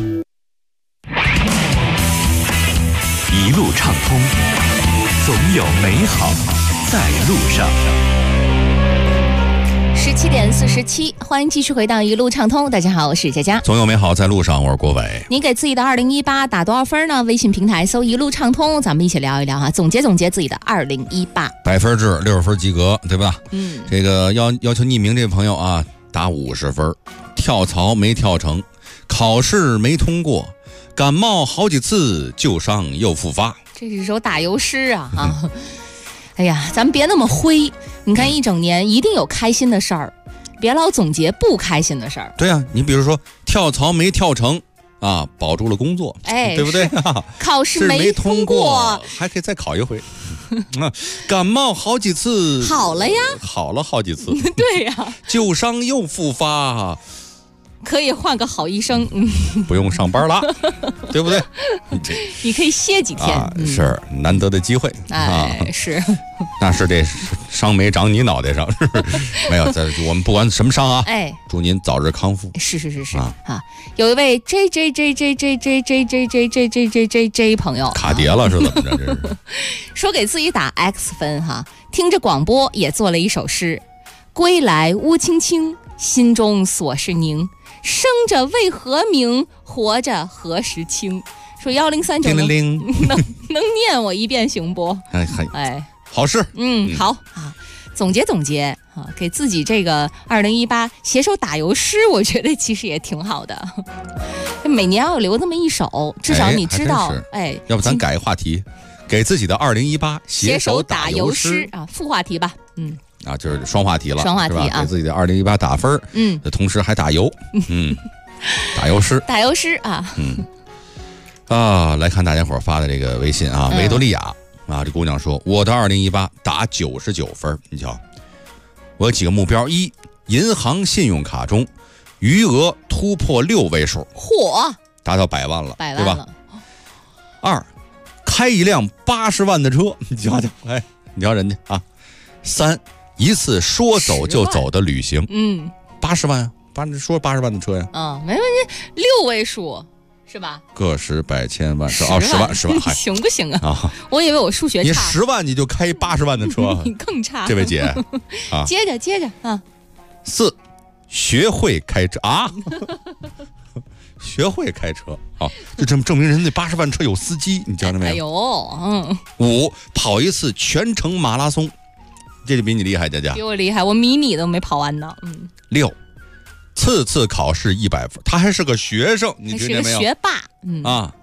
一路畅通，总有美好在路上。 17点47，欢迎继续回到一路畅通。大家好，我是佳佳。 总有美好在路上，我是郭伟。 你给自己的2018打多少分呢？微信平台搜一路畅通，咱们一起聊一聊哈，总结自己的2018。 100分制，60分及格，对吧？这个要求匿名这位朋友啊，打50分。跳槽没跳成，考试没通过，感冒好几次，旧伤又复发。 这是首打油诗啊！哎呀，咱们别那么灰。你看一整年一定有开心的事儿，别老总结不开心的事儿。 对啊，你比如说跳槽没跳成啊，保住了工作，对不对？ 考试没通过， 还可以再考一回。感冒好几次， 好了呀， 好了好几次。 对呀， 旧伤又复发。 可以换个好医生， 不用上班了，对不对？ 你可以歇几天， 是难得的机会是。 那是这伤没长你脑袋上，是没有。我们不管什么伤啊，祝您早日康复。 是啊。有一位 J 朋友卡碟了是怎么着？这是说给自己打 X 分哈，听着广播也做了一首诗：归来乌青青，心中所是宁。生着为何明，活着何时清。说1039能念我一遍行不？ 好事。 好啊，总结啊，给自己这个2018写首打油诗，我觉得其实也挺好的。每年要留这么一首，至少你知道。 要不咱改话题，给自己的2018写首打油诗啊，副话题吧。 就是双话题了， 双话题啊， 给自己的2018打分，同时还打油，打油诗啊，来看大家伙发的这个微信啊，维多利亚啊，这姑娘说我的2018打99分。你瞧，我有几个目标：一，银行信用卡中余额突破6位数， 嚯， 达到100万了， 对吧 ？2，开一辆80万的车，你瞧瞧，哎，你瞧人家啊。3，一次说走就走的旅行，80万啊，说80万的车呀， 没问题，6位数是吧？ 个十百千万10万，还行不行啊？我以为我数学差， 你10万你就开80万的车， 你更差， 这位姐啊， 接着啊。 4，学会开车啊。学会开车，好，就这么证明人家80万车有司机，你知道没有？ 哎呦 ，5，跑一次全程马拉松，这就比你厉害，佳佳。 比我厉害，我迷你都没跑完呢。 6，次考试100分，他还是个学生，你听见没有？ 是个学霸。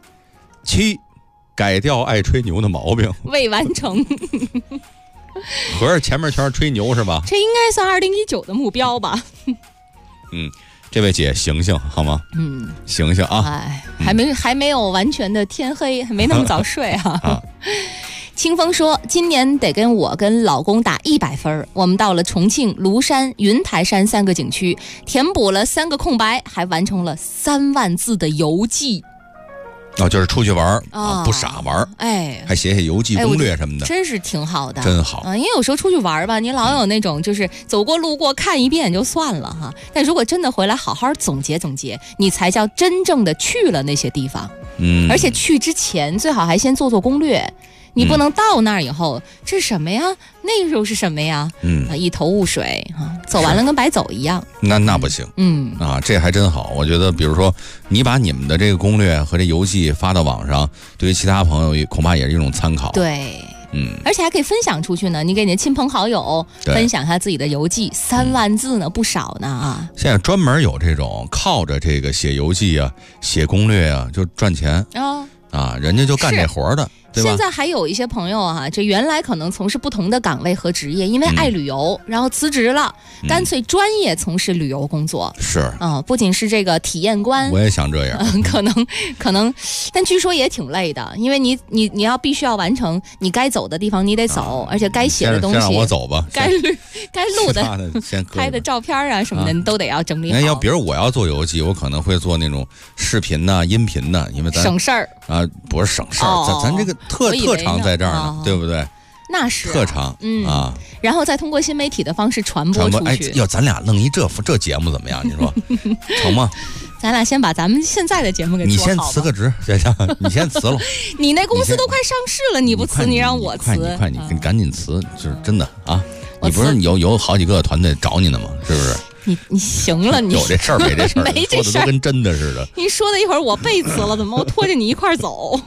7，改掉爱吹牛的毛病， 未完成。 合着前面全是吹牛是吧？ 这应该算2019的目标吧？ 这位姐醒醒好吗？醒醒啊！ 哎，还没有完全的天黑，还没那么早睡啊。清风说，今年得跟老公打100分。我们到了重庆、庐山、云台山3个景区，填补了3个空白，还完成了3万字的游记。 就是出去玩不傻玩， 哎， 还写游记攻略什么的， 真是挺好的， 真好因为有时候出去玩吧，你老有那种就是走过路过看一遍就算了哈，但如果真的回来好好总结总结，你才叫真正的去了那些地方。而且去之前最好还先做攻略。你不能到那儿以后，这是什么呀？那个时候是什么呀？一头雾水走完了跟白走一样。 那不行。这还真好。我觉得，比如说你把你们的这个攻略和这游记发到网上，对于其他朋友恐怕也是一种参考。 对。而且还可以分享出去呢。你给你的亲朋好友分享他自己的游记，3万字呢，不少呢啊。 现在专门有这种靠着这个写游记啊、写攻略啊就赚钱人家就干这活的。 现在还有一些朋友这原来可能从事不同的岗位和职业，因为爱旅游，然后辞职了，干脆专业从事旅游工作。 是不仅是这个体验官， 我也想这样。 可能，但据说也挺累的，因为你必须要完成你该走的地方，你得走，而且该写的东西， 先让我走吧。 该录的、拍的照片啊什么的，你都得要整理好。 要比如我要做游记，我可能会做那种视频呐、音频呐，因为咱省事儿不是省事儿，咱这个特长在这儿呢，对不对？ 那是特长然后再通过新媒体的方式传播出去。 要咱俩弄一这节目怎么样？你说成吗？ 咱俩先把咱们现在的节目给做好。 你先辞个职，你先辞了。 你那公司都快上市了，你不辞，你让我辞？ 你赶紧辞，就是真的啊！你不是有好几个团队找你呢吗？是不是？ 你行了，你有这事儿没这事儿？ 没这事儿， 都跟真的似的。 你说的一会儿我被辞了，怎么我拖着你一块儿走？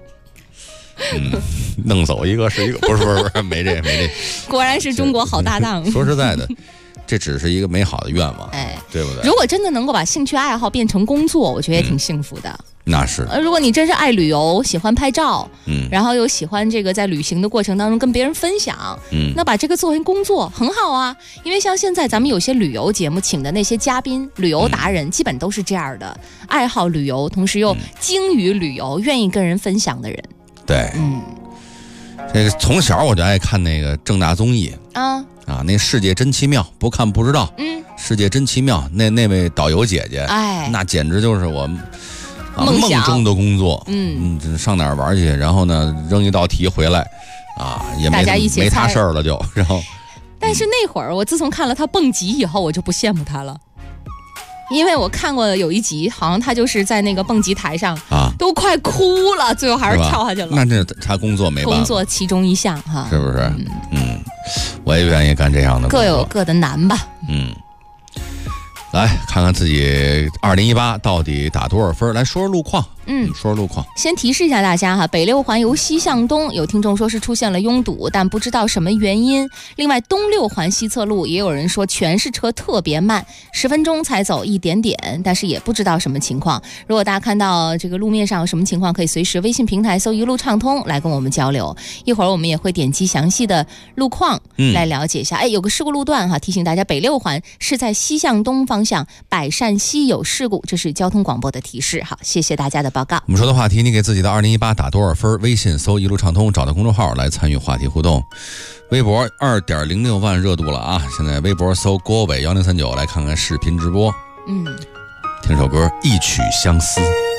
弄走一个是一个，不是，没这。 果然是中国好搭档。 说实在的，这只是一个美好的愿望，对不对？ 如果真的能够把兴趣爱好变成工作，我觉得也挺幸福的。 那是。 如果你真是爱旅游，喜欢拍照，然后又喜欢这个在旅行的过程当中跟别人分享，那把这个作为工作很好啊。因为像现在咱们有些旅游节目请的那些嘉宾，旅游达人基本都是这样的，爱好旅游，同时又精于旅游，愿意跟人分享的人。 对，这个从小我就爱看那个正大综艺那世界真奇妙，不看不知道。世界真奇妙，那位导游姐姐，那简直就是我梦中的工作。上哪儿玩去，然后呢扔一道题回来也没他事儿了就。然后， 但是那会儿我自从看了他蹦极以后，我就不羡慕他了。因为我看过有一集，好像他就是在那个蹦极台上都快哭了，最后还是跳下去了。 那这他工作没办法， 工作其中一项是不是？我也愿意干这样的工作， 各有各的难吧。 来看看自己2018到底打多少分，来说说路况。说说路况。 先提示一下大家北6环由西向东，有听众说是出现了拥堵，但不知道什么原因。另外东6环西侧路也有人说全是车特别慢，10分钟才走一点点，但是也不知道什么情况。如果大家看到这个路面上有什么情况，可以随时微信平台搜一路畅通来跟我们交流。一会儿我们也会点击详细的路况来了解一下。有个事故路段提醒大家，北6环是在西向东方向百善西有事故，这是交通广播的提示。好，谢谢大家的报告。 我们说的话题，你给自己的2018打多少分？微信搜一路畅通，找到公众号来参与话题互动。微博2.06万热度了啊！现在微博搜郭伟1039来看看视频直播。听首歌《一曲相思》。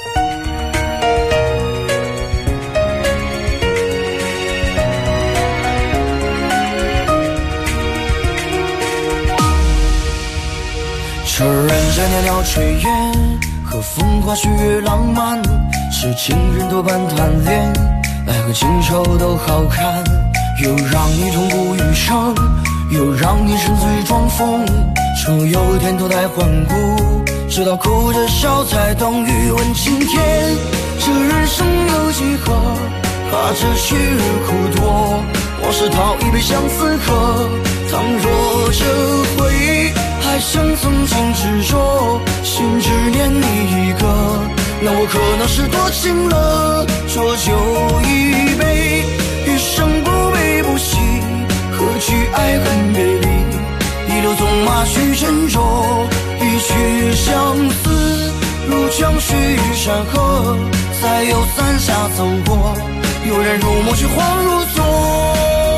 车人在袅袅炊烟，和风花雪月浪漫，是情人多半贪恋，爱和情愁都好看，又让你痛不欲生，又让你沉醉装疯，说有天脱胎换骨，直到哭着笑才懂欲问青天。这人生有几何，怕这旭日苦多，往事讨一杯相思喝，倘若这回忆还像曾经执着，心只念你一个，那我可能是多情了。浊酒一杯，余生不悲不喜，何惧爱恨别离？一路纵马去沉着，一曲相思，如江水与山河，再有伞下走过，有人入梦却恍如昨。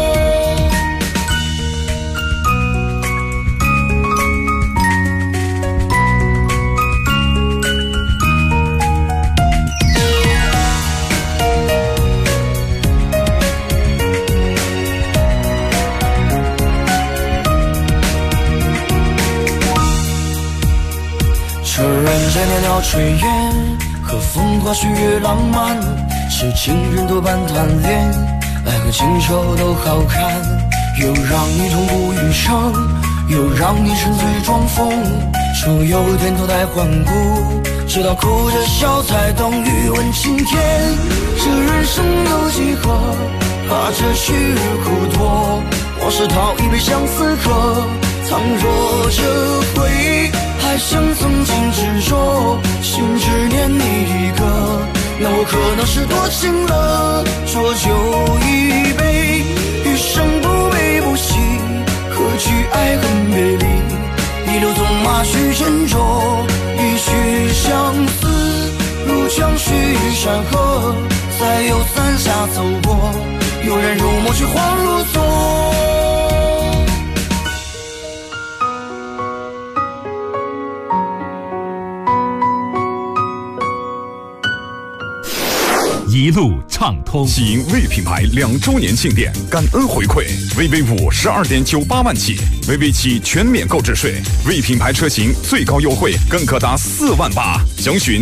车人在袅袅炊烟，和风花雪月浪漫，是情人多半贪恋，爱和情愁都好看，又让你痛不欲生，又让你沉醉装疯，说有天脱胎换骨，直到哭着笑才懂欲问青天。这人生有几何，怕这旭日苦多，往事讨一杯相思喝，倘若这回忆还像曾经执着，心只念你一个，那我可能是多情了。浊酒一杯，余生不悲不喜，何惧爱恨别离？一路纵马去沉着，一曲相思，如江水与山河，再有伞下走过，有人入梦却恍如昨。 一路畅通， 喜迎魏品牌2周年庆典，感恩回馈。VV5 12.98万起，VV7全免购置税，魏品牌车型最高优惠更可达4万8。详询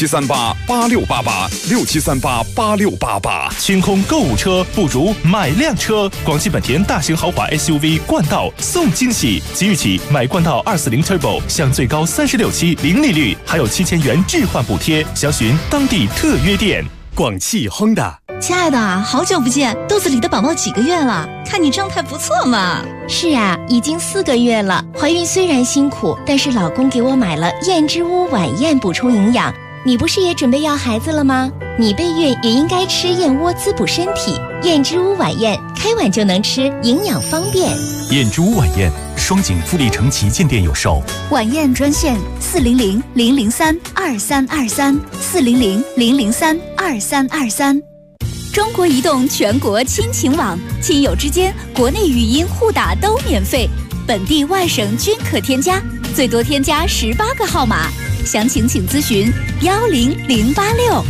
67388688，67388688。 清空购物车，不如买辆车。广汽本田大型豪华 SUV 冠道送惊喜，即日起买冠道240 Turbo 享最高36期零利率，还有7000元置换补贴。详询当地特约店。 广汽 Honda。 亲爱的，好久不见，肚子里的宝宝几个月了？看你状态不错嘛。 是啊，已经4个月了。怀孕虽然辛苦，但是老公给我买了燕之屋晚宴补充营养。你不是也准备要孩子了吗？你备孕也应该吃燕窝滋补身体。燕之屋晚宴开碗就能吃，营养方便。 燕之屋晚宴，双井富力城旗舰店有售。 晚宴专线400-003-2323，400-003-2323。中国移动全国亲情网，亲友之间国内语音互打都免费，本地外省均可添加，最多添加18个号码。详情请咨询10086。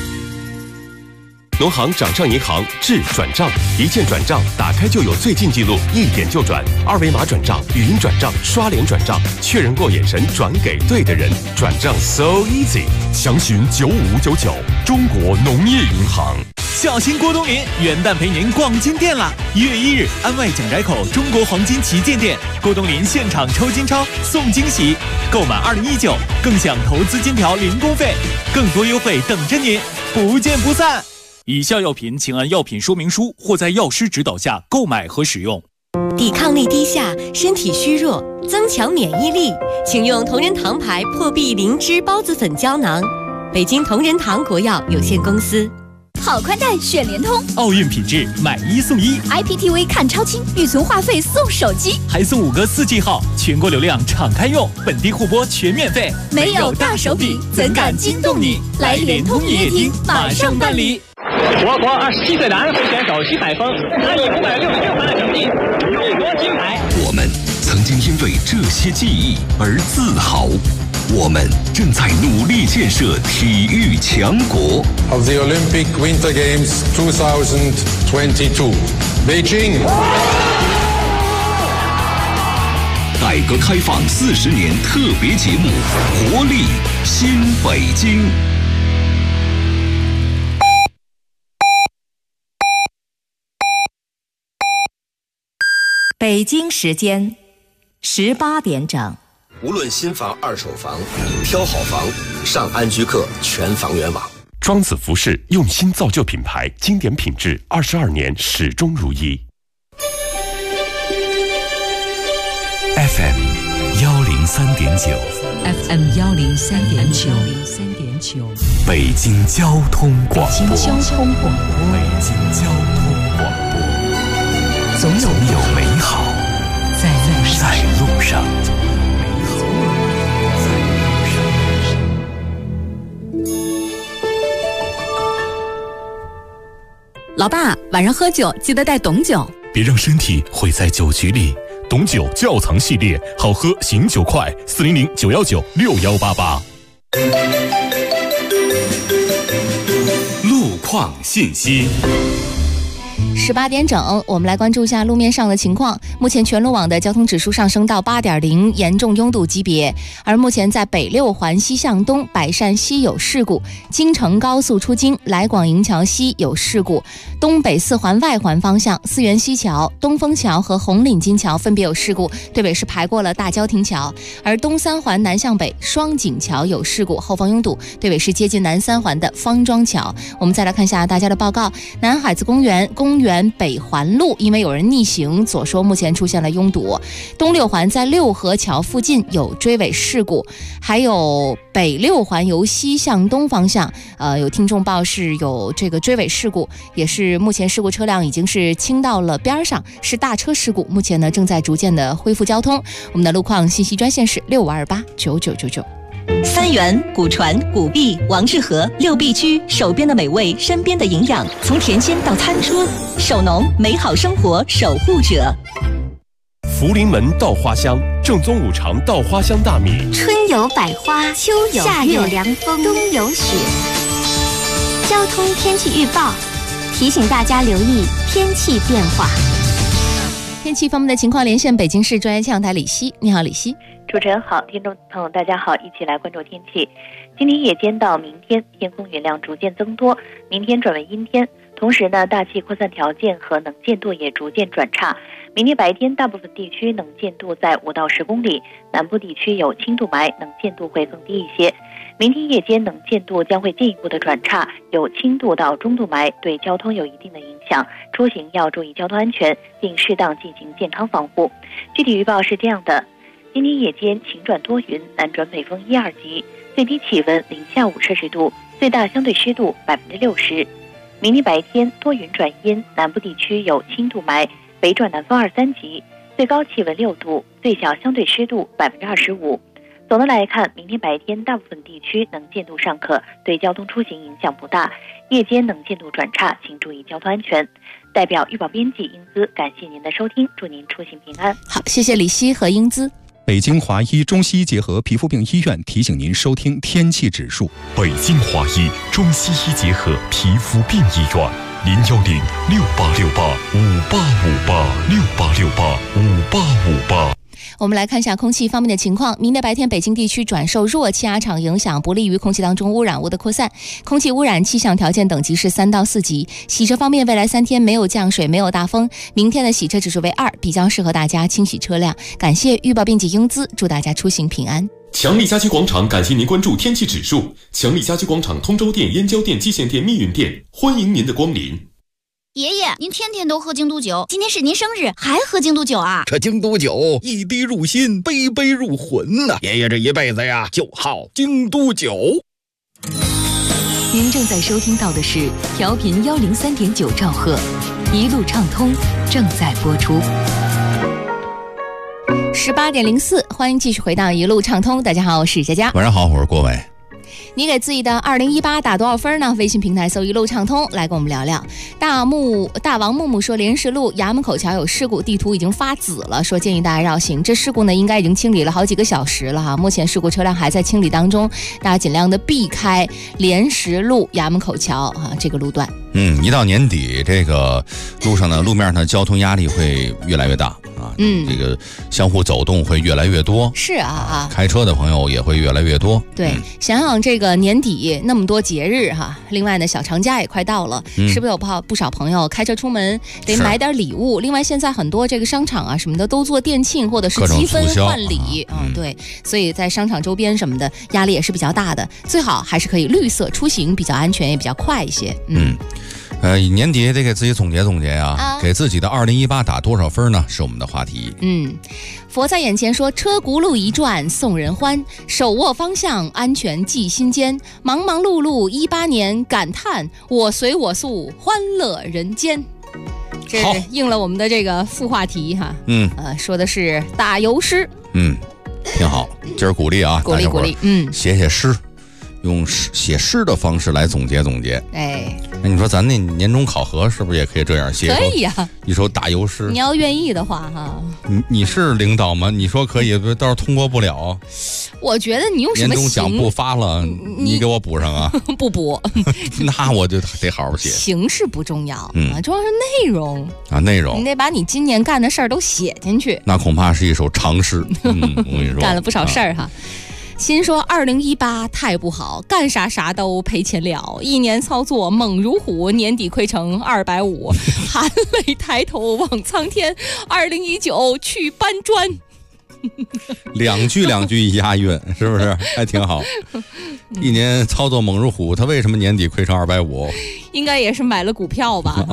农行掌账银行智转账，一键转账，打开就有最近记录，一点就转，二维码转账、语音转账、刷脸转账，确认过眼神转给对的人，转账 so easy。详询95599，中国农业银行。 小心郭冬临，元旦陪您逛金店啦！1月1日，安外蒋宅口中国黄金旗舰店，郭冬临现场抽金钞送惊喜，购满2019更享投资金条零工费，更多优惠等着您，不见不散。以下药品请按药品说明书或在药师指导下购买和使用。 抵抗力低下，身体虚弱，增强免疫力，请用同仁堂牌破壁灵芝孢子粉胶囊。北京同仁堂国药有限公司。 好宽带选联通， 奥运品质买1送1 ，IPTV 看超清，预存话费送手机， 还送5个4G 号，全国流量敞开用，本地互播全免费。 没有大手笔，怎敢惊动你？来联通营业厅马上办理。 我国27岁男会选手徐海峰，他以566分的成绩勇夺金牌。 我们曾经因为这些记忆而自豪，我们正在努力建设体育强国。 Of the Olympic Winter Games 2022, Beijing. 改革开放40年特别节目《活力新北京》。 北京时间18点整。 无论新房、二手房，挑好房，上安居客全房源网。 庄子服饰用心造就品牌，经典品质，22年始终如一。 FM 103.9 FM 103.9 北京交通广播。 北京交通广播。 北京交通广播。总有美好在路上。 老爸，晚上喝酒记得带董酒， 别让身体毁在酒局里。董酒窖藏系列，好喝醒酒快，400-919-6188。 路况信息。 18点整，我们来关注一下路面上的情况。目前全路网的交通指数上升到8.0，严重拥堵级别。而目前在北六环西向东百善西有事故，京承高速出京来广营桥西有事故，东北四环外环方向四元西桥、东风桥和红领巾桥分别有事故，对北是排过了大郊亭桥。而东三环南向北双井桥有事故，后方拥堵，对北是接近南三环的方庄桥。我们再来看一下大家的报告。南海子公园北环路因为有人逆行，左说目前出现了拥堵。东六环在六合桥附近有追尾事故，还有北六环由西向东方向，有听众报是有这个追尾事故，也是目前事故车辆已经是倾到了边上，是大车事故，目前呢正在逐渐的恢复交通。我们的路况信息专线是65289999。 三元、古传、古碧、王致和6必居，手边的美味，身边的营养，从甜心到餐桌，手农美好生活守护者。 福临门稻花香，正宗五常稻花香大米。 春有百花，秋有夏有凉风，冬有雪。交通天气预报提醒大家留意天气变化。 天气方面的情况，连线北京市专业气象台李希。你好，李希。 主持人好，听众朋友大家好，一起来关注天气。今天夜间到明天，天空云量逐渐增多，明天转为阴天，同时呢，大气扩散条件和能见度也逐渐转差。明天白天大部分地区能见度在5到10公里，南部地区有轻度霾，能见度会更低一些。明天夜间能见度将会进一步的转差，有轻度到中度霾，对交通有一定的影响，出行要注意交通安全，并适当进行健康防护。具体预报是这样的。今天夜间晴转多云，南转北风1、2级，最低气温零下5摄氏度，最大相对湿度60%。明天白天多云转阴，南部地区有轻度霾，北转南风2、3级，最高气温6度，最小相对湿度25%。总的来看，明天白天大部分地区能见度尚可，对交通出行影响不大，夜间能见度转差，请注意交通安全。代表预报编辑英姿，感谢您的收听，祝您出行平安。 好，谢谢李希和英姿。 北京华医中西医结合皮肤病医院提醒您收听天气指数。 北京华医中西医结合皮肤病医院，010-6868-5858，6868-5858。 我们来看一下空气方面的情况。明天白天北京地区转受弱气压场影响，不利于空气当中污染物的扩散，空气污染气象条件等级是3到4级。洗车方面，未来3天没有降水，没有大风，明天的洗车指数为2，比较适合大家清洗车辆。感谢预报编辑英姿，祝大家出行平安。 强力家居广场感谢您关注天气指数。强力家居广场通州店、燕郊店、蓟县店、密云店，欢迎您的光临。 爷爷，您天天都喝京都酒，今天是您生日，还喝京都酒啊？ 这京都酒一滴入心，杯杯入魂呐！爷爷这一辈子呀，就好京都酒。 您正在收听到的是调频103.9兆赫，一路畅通正在播出。 18:04，欢迎继续回到一路畅通。大家好，我是佳佳。 晚上好，我是郭伟。 你给自己的2018打多少分呢？微信平台搜一路畅通，来跟我们聊聊。大王木木说，莲石路衙门口桥有事故，地图已经发紫了，说建议大家绕行。这事故呢，应该已经清理了好几个小时了哈，目前事故车辆还在清理当中，大家尽量的避开莲石路衙门口桥啊这个路段。 一到年底，这个路上呢，路面上的交通压力会越来越大啊。这个相互走动会越来越多。 是啊， 开车的朋友也会越来越多。 对，想想这个年底那么多节日哈，另外呢，小长假也快到了，是不是有不少朋友开车出门得买点礼物？另外，现在很多这个商场啊什么的都做店庆或者是积分换礼，对，所以在商场周边什么的压力也是比较大的，最好还是可以绿色出行，比较安全也比较快一些。 年底也得给自己总结总结呀，给自己的2018打多少分呢？是我们的话题。 佛在眼前说，车轱辘一转送人欢，手握方向安全记心间，忙忙碌碌18年，感叹我随我速欢乐人间。这应了我们的这个副话题哈。说的是打油诗。 挺好，今儿鼓励啊， 鼓励。 写写诗。用写诗的方式来总结总结。那你说咱那年终考核是不是也可以这样写？ 可以呀， 一首打油诗。 你要愿意的话哈。 你是领导吗？你说可以，倒是通过不了。 我觉得你用什么年终奖不发了，你给我补上啊？ 不补， 那我就得好好写。 形式不重要，重要是内容啊，内容。 你得把你今年干的事儿都写进去。 那恐怕是一首长诗。我跟你说， 干了不少事儿哈。心说2018太不好，干啥都赔钱了，一年操作猛如虎，年底亏成250，含泪抬头望苍天，2019去搬砖。 两句押韵，是不是还挺好？一年操作猛如虎，他为什么年底亏成250？ 应该也是买了股票吧？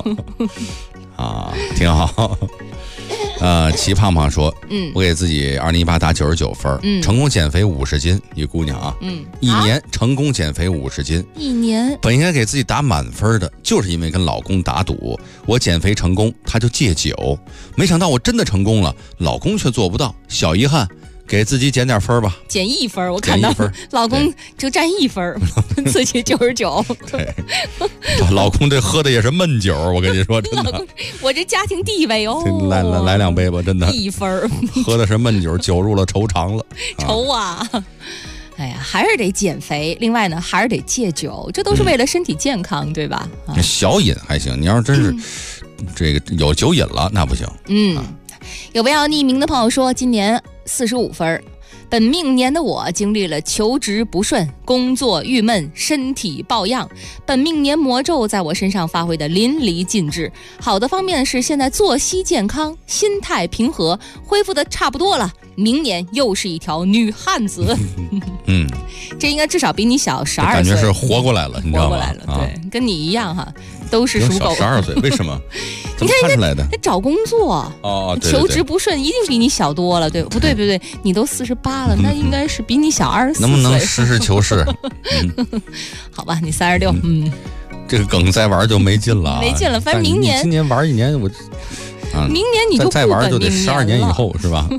挺好。齐胖胖说，我给自己2018打99分，成功减肥50斤，一姑娘啊，一年成功减肥50斤， 一年本应该给自己打满分的，就是因为跟老公打赌，我减肥成功，他就戒酒，没想到我真的成功了，老公却做不到，小遗憾。给自己减点分吧， 减1分，我看到老公就占1分，自己99。 对，老公这喝的也是闷酒，我跟你说真的。 老公，我这家庭地位哦。 来2杯吧，真的。 1分， 喝的是闷酒，酒入了愁肠了。 愁啊！哎呀，还是得减肥，另外呢，还是得戒酒，这都是为了身体健康，对吧？ 小饮还行，你要是真是这个有酒瘾了，那不行。 有位要匿名的朋友说，今年45分，本命年的我经历了求职不顺、工作郁闷、身体抱恙，本命年魔咒在我身上发挥的淋漓尽致。好的方面是现在作息健康，心态平和，恢复的差不多了，明年又是一条女汉子。这应该至少比你小12岁， 感觉是活过来了，你知道吗？ 活过来了，对，跟你一样哈，都是属狗。 12岁，为什么？ 你看看出来的？找工作对， 求职不顺，一定比你小多了，对不对？不对，你都48了，那应该是比你小24岁。 能不能实事求是？ 好吧，你36， 这个梗再玩就没劲了， 没劲了。反正明年今年玩1年， 明年你就再玩就得12年以后，是吧？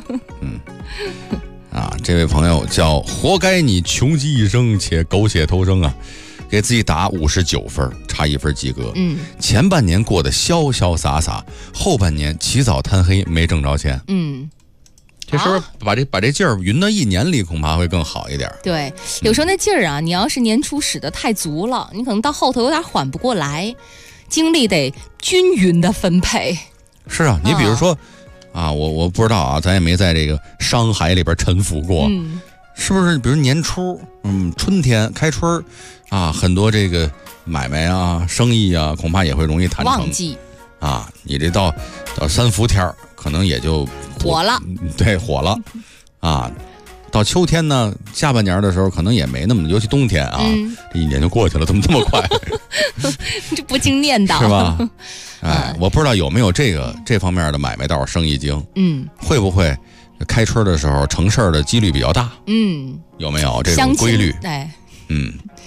这位朋友叫活该你穷极一生且苟且偷生啊，给自己打59分，差1分及格。前半年过得潇潇洒洒，后半年起早贪黑，没挣着钱。这时候把这劲儿匀到1年里，恐怕会更好一点。 对，有时候那劲儿啊，你要是年初使得太足了，你可能到后头有点缓不过来，精力得均匀的分配。 是啊，你比如说。我不知道啊，咱也没在这个商海里边沉浮过，是不是？比如年初，春天开春很多这个买卖啊、生意啊，恐怕也会容易谈成。 旺季你这到3伏天可能也就火了。 对，火了到秋天呢，下半年的时候可能也没那么，尤其冬天这1年就过去了，怎么这么快？ 这不经念叨是吧？我不知道有没有这方面的买卖道生意经，会不会开春的时候成事儿的几率比较大？有没有这种规律？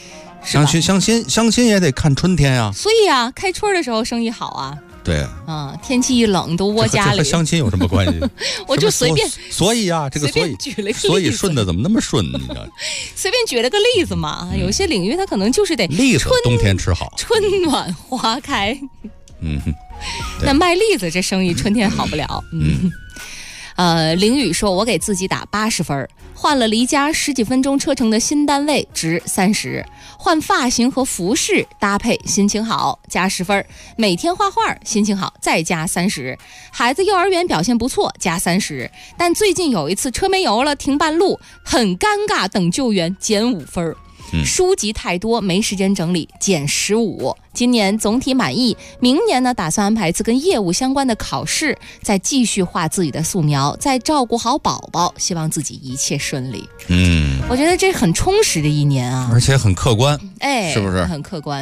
相亲也得看春天呀。 所以啊，开春的时候生意好啊。 对啊，天气一冷都窝家里。 这和相亲有什么关系？ 我就随便。 所以啊，这个所以顺的怎么那么顺？你知道？ 随便举了个例子嘛，有些领域它可能就是得栗子冬天吃好， 春暖花开。那卖栗子这生意春天好不了。凌宇说，我给自己打80分，换了离家10几分钟车程的新单位，值30；换发型和服饰搭配，心情好，加10分；每天画画，心情好，再加30；孩子幼儿园表现不错，加30；但最近有一次车没油了，停半路，很尴尬，等救援，减5分。书籍太多，没时间整理，减15。今年总体满意，明年呢打算安排一次跟业务相关的考试，再继续画自己的素描，再照顾好宝宝，希望自己一切顺利。我觉得这很充实的一年啊， 而且很客观，是不是？ 很客观，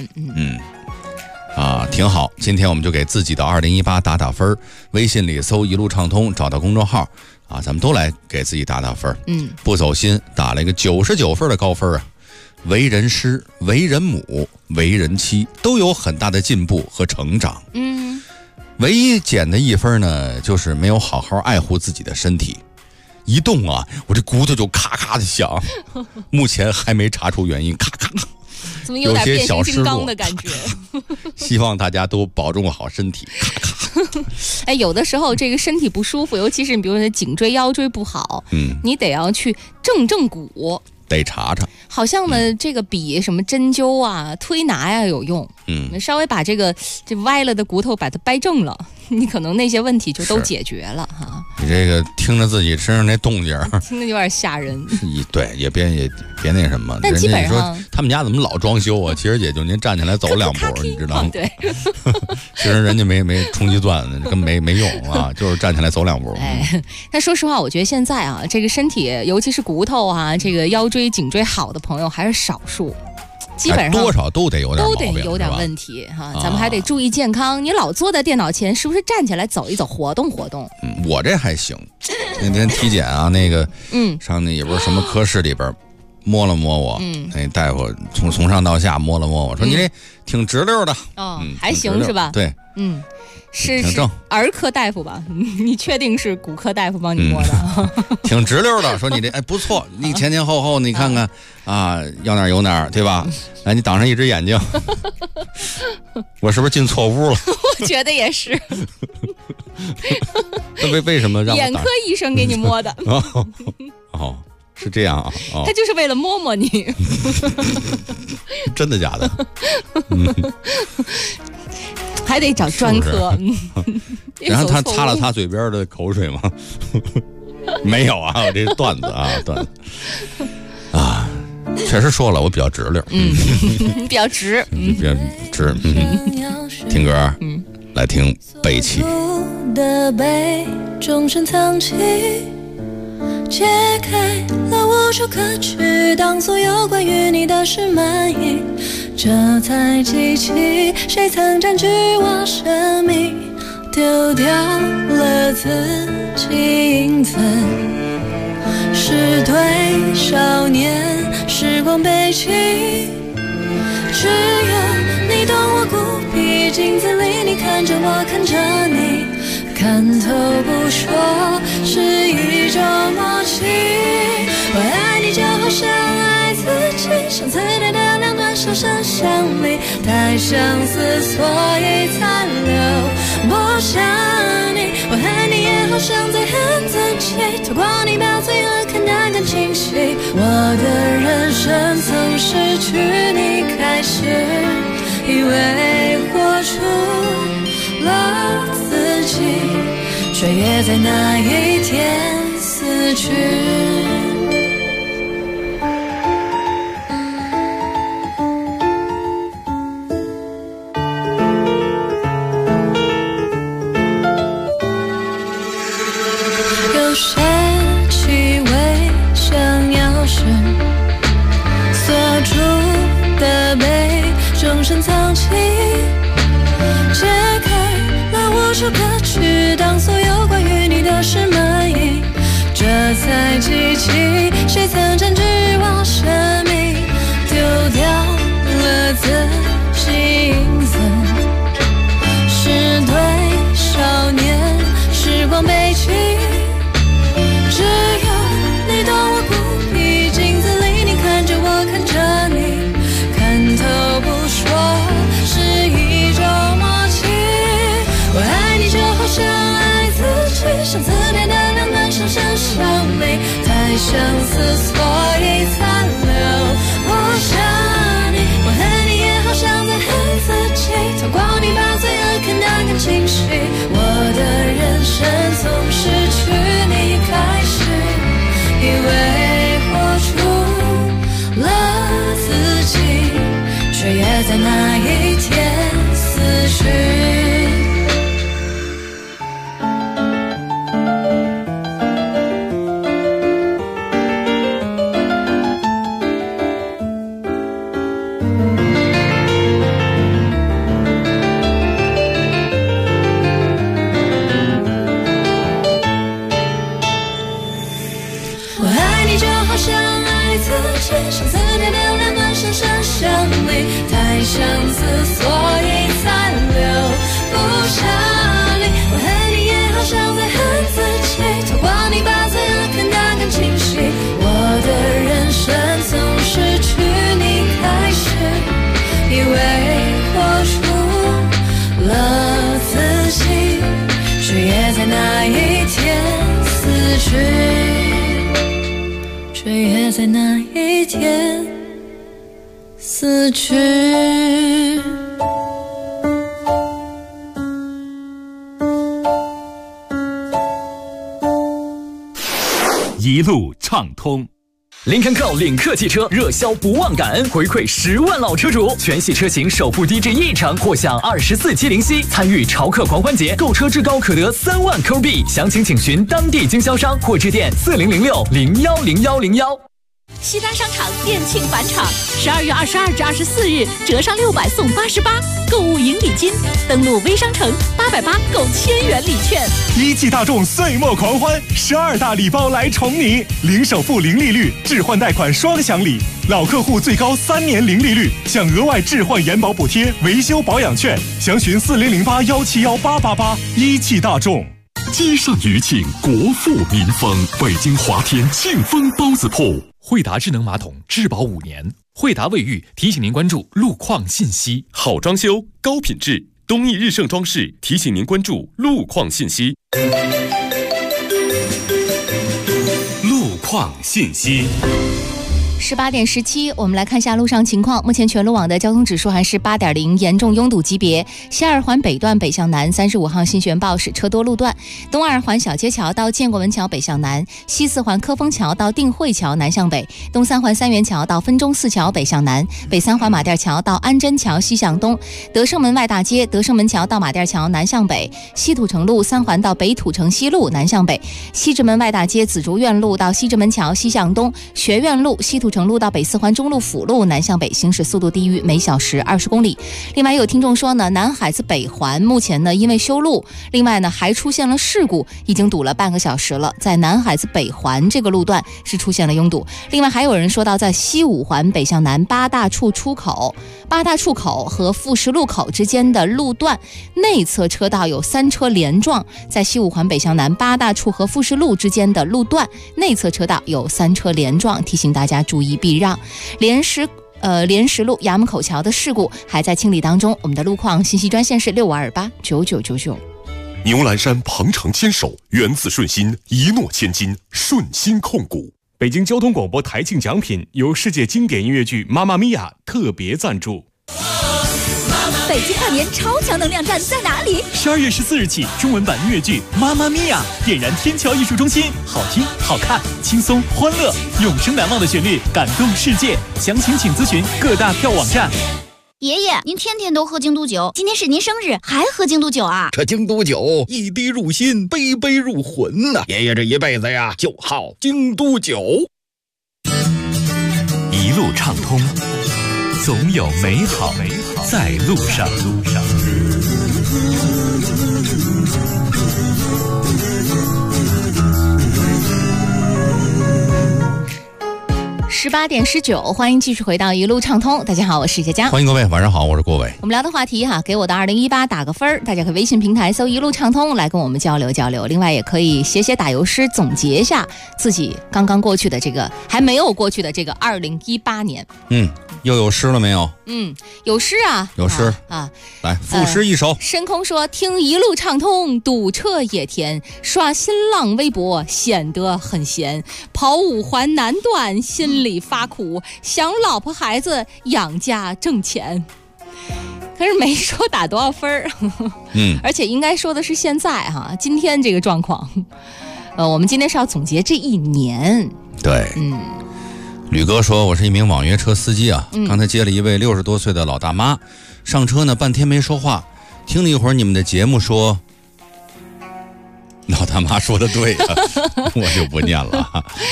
挺好。今天我们就给自己的2018打打分，微信里搜一路畅通，找到公众号啊，咱们都来给自己打打分。不走心打了一个99分的高分啊。为人师、为人母、为人妻都有很大的进步和成长。唯一减的1分呢，就是没有好好爱护自己的身体。一动啊，我这骨头就咔咔的响。目前还没查出原因，咔咔。 怎么有点变形金刚的感觉？ 希望大家都保重好身体。咔咔。有的时候这个身体不舒服，尤其是你比如说颈椎、腰椎不好，你得要去正骨。 得查查， 好像呢，这个比什么针灸啊、推拿呀有用。稍微把这歪了的骨头把它掰正了，你可能那些问题就都解决了哈。 你这个听着自己身上那动静， 听着有点吓人。 对，也别那什么。 但基本上说他们家怎么老装修啊？其实也就您站起来走2步，你知道吗？ 对。 其实人家没冲击钻，根本没用啊，就是站起来走2步。 但说实话，我觉得现在啊，这个身体，尤其是骨头啊，这个腰椎、颈椎好的朋友还是少数。基本上多少都得有点问题哈，咱们还得注意健康。你老坐在电脑前，是不是站起来走一走，活动活动？ 我这还行。那天体检啊，那个上那也不是什么科室里边摸了摸我，那大夫从上到下摸了摸我，说你这挺直溜的。 还行是吧？ 对， 是儿科大夫吧？你确定是骨科大夫帮你摸的？ 挺直溜的，说你这不错，你前后你看看啊，要哪有哪，对吧？来，你挡上一只眼睛，我是不是进错屋了？ 我觉得也是。 那为什么让我眼科医生给你摸的？ 是这样啊？ 他就是为了摸摸你。 真的假的？ 还得找专科。 然后他擦了擦嘴边的口水吗？没有啊，我这是段子啊，段子啊，确实说了，我比较直溜。 你比较直， 比较直。听歌，来听悲戚。 的悲钟声响起，揭开了无处可去，当所有关于你的事满意，这才记起谁曾占据我生命，丢掉了自己隐存，是对少年时光悲戚，只有你懂我孤僻，镜子里你看着我看着你，看透不说是一种默契，我爱你就好像爱自己，像磁带的两端手声相离，太相似所以残留不像你，我恨你也好像在恨自己，透过你把罪恶看得更清晰，我的人生曾失去你开始，以为活出了自己，却也在那一天死去。有些气味想要是锁住的被钟声藏起，揭开了无处可去，当所有关于你的事满意，这才记起谁曾占据我生命，丢掉像字典的两端上升相离，太相似，所以残留。我想你，我恨你，也好像在恨自己。透过你把罪恶看得更清晰，我的人生从失去你开始，以为活出了自己，却也在那一天死去。像字典的两端上升相离，太相似，所以残留不下你。我恨你，也好像在恨自己。透过你把罪恶看得更清晰，我的人生从失去你开始，以为活出了自己，却也在那一天死去，却也在那一天死去。 一路畅通。 林肯 Go 领克汽车热销不忘感恩，回馈10万老车主，全系车型首付低至1成，或享24期零息。参与潮客狂欢节，购车至高可得3万扣币。详情请询当地经销商或致电4006010101。 西单商场店庆返场，12月22至24日折上600送88，购物赢礼金。登录微商城880购1000元礼券。 一汽大众岁末狂欢，12大礼包来宠你，零首付零利率，置换贷款双享礼，老客户最高3年零利率，享额外置换延保补贴、维修保养券。详询4008171888。一汽大众。 积善余庆，国富民丰。北京华天庆丰包子铺。 惠达智能马桶质保5年。惠达卫浴提醒您关注路况信息。 好装修，高品质，东益日盛装饰提醒您关注路况信息。 路况信息。 18点17，我们来看一下路上情况。目前全路网的交通指数还是8.0，严重拥堵级别。西二环北段北向南35号新悬报是车多路段，东二环小街桥到建国门桥北向南，西四环科丰桥到定慧桥南向北，东三环三元桥到分钟寺桥北向南，北三环马甸桥到安贞桥西向东，德胜门外大街德胜门桥到马甸桥南向北，西土城路3环到北土城西路南向北，西直门外大街紫竹院路到西直门桥西向东，学院路西土城路到北四环中路辅路南向北，行驶速度低于每小时20公里。另外有听众说呢，南海子北环目前呢因为修路，另外呢还出现了事故，已经堵了半个小时了，在南海子北环这个路段是出现了拥堵。另外还有人说到，在西五环北向南八大处出口和富士路口之间的路段内侧车道有3车连撞，在西五环北向南八大处和富士路之间的路段内侧车道有3车连撞，提醒大家注意避让。莲石路衙门口桥的事故还在清理当中，我们的路况信息专线是65289999。 牛栏山鹏程牵手，源自顺心，一诺千金，顺心控股。 北京交通广播台庆奖品由世界经典音乐剧《妈妈咪呀》特别赞助。 北京跨年超强能量站在哪里 ？12月14日起，中文版音乐剧《妈妈咪呀》点燃天桥艺术中心，好听、好看、轻松、欢乐，永生难忘的旋律，感动世界。详情请咨询各大票网站。 爷爷，您天天都喝京都酒，今天是您生日，还喝京都酒啊？ 这京都酒一滴入心，杯杯入魂呐！爷爷这一辈子呀，就好京都酒。 一路畅通，总有美好在路上。 18点19，欢迎继续回到一路畅通。大家好，我是佳佳。 欢迎各位，晚上好，我是郭伟。 我们聊的话题给我的2018打个分，大家可以微信平台搜一路畅通来跟我们交流交流。另外也可以写打油诗，总结一下自己刚刚过去的这个还没有过去的这个2018年。 又有诗了没有？ 有诗啊， 有诗啊， 来赋诗一首。 深空说：听一路畅通，堵车也甜，刷新浪微博显得很闲，跑5环难断，心里发苦，想老婆孩子养家挣钱。可是没说打多少分儿，而且应该说的是现在哈，今天这个状况。我们今天是要总结这一年。 对，吕哥说，我是一名网约车司机啊，刚才接了一位60多岁的老大妈，上车呢半天没说话，听了一会儿你们的节目说，老大妈说的对啊，我就不念了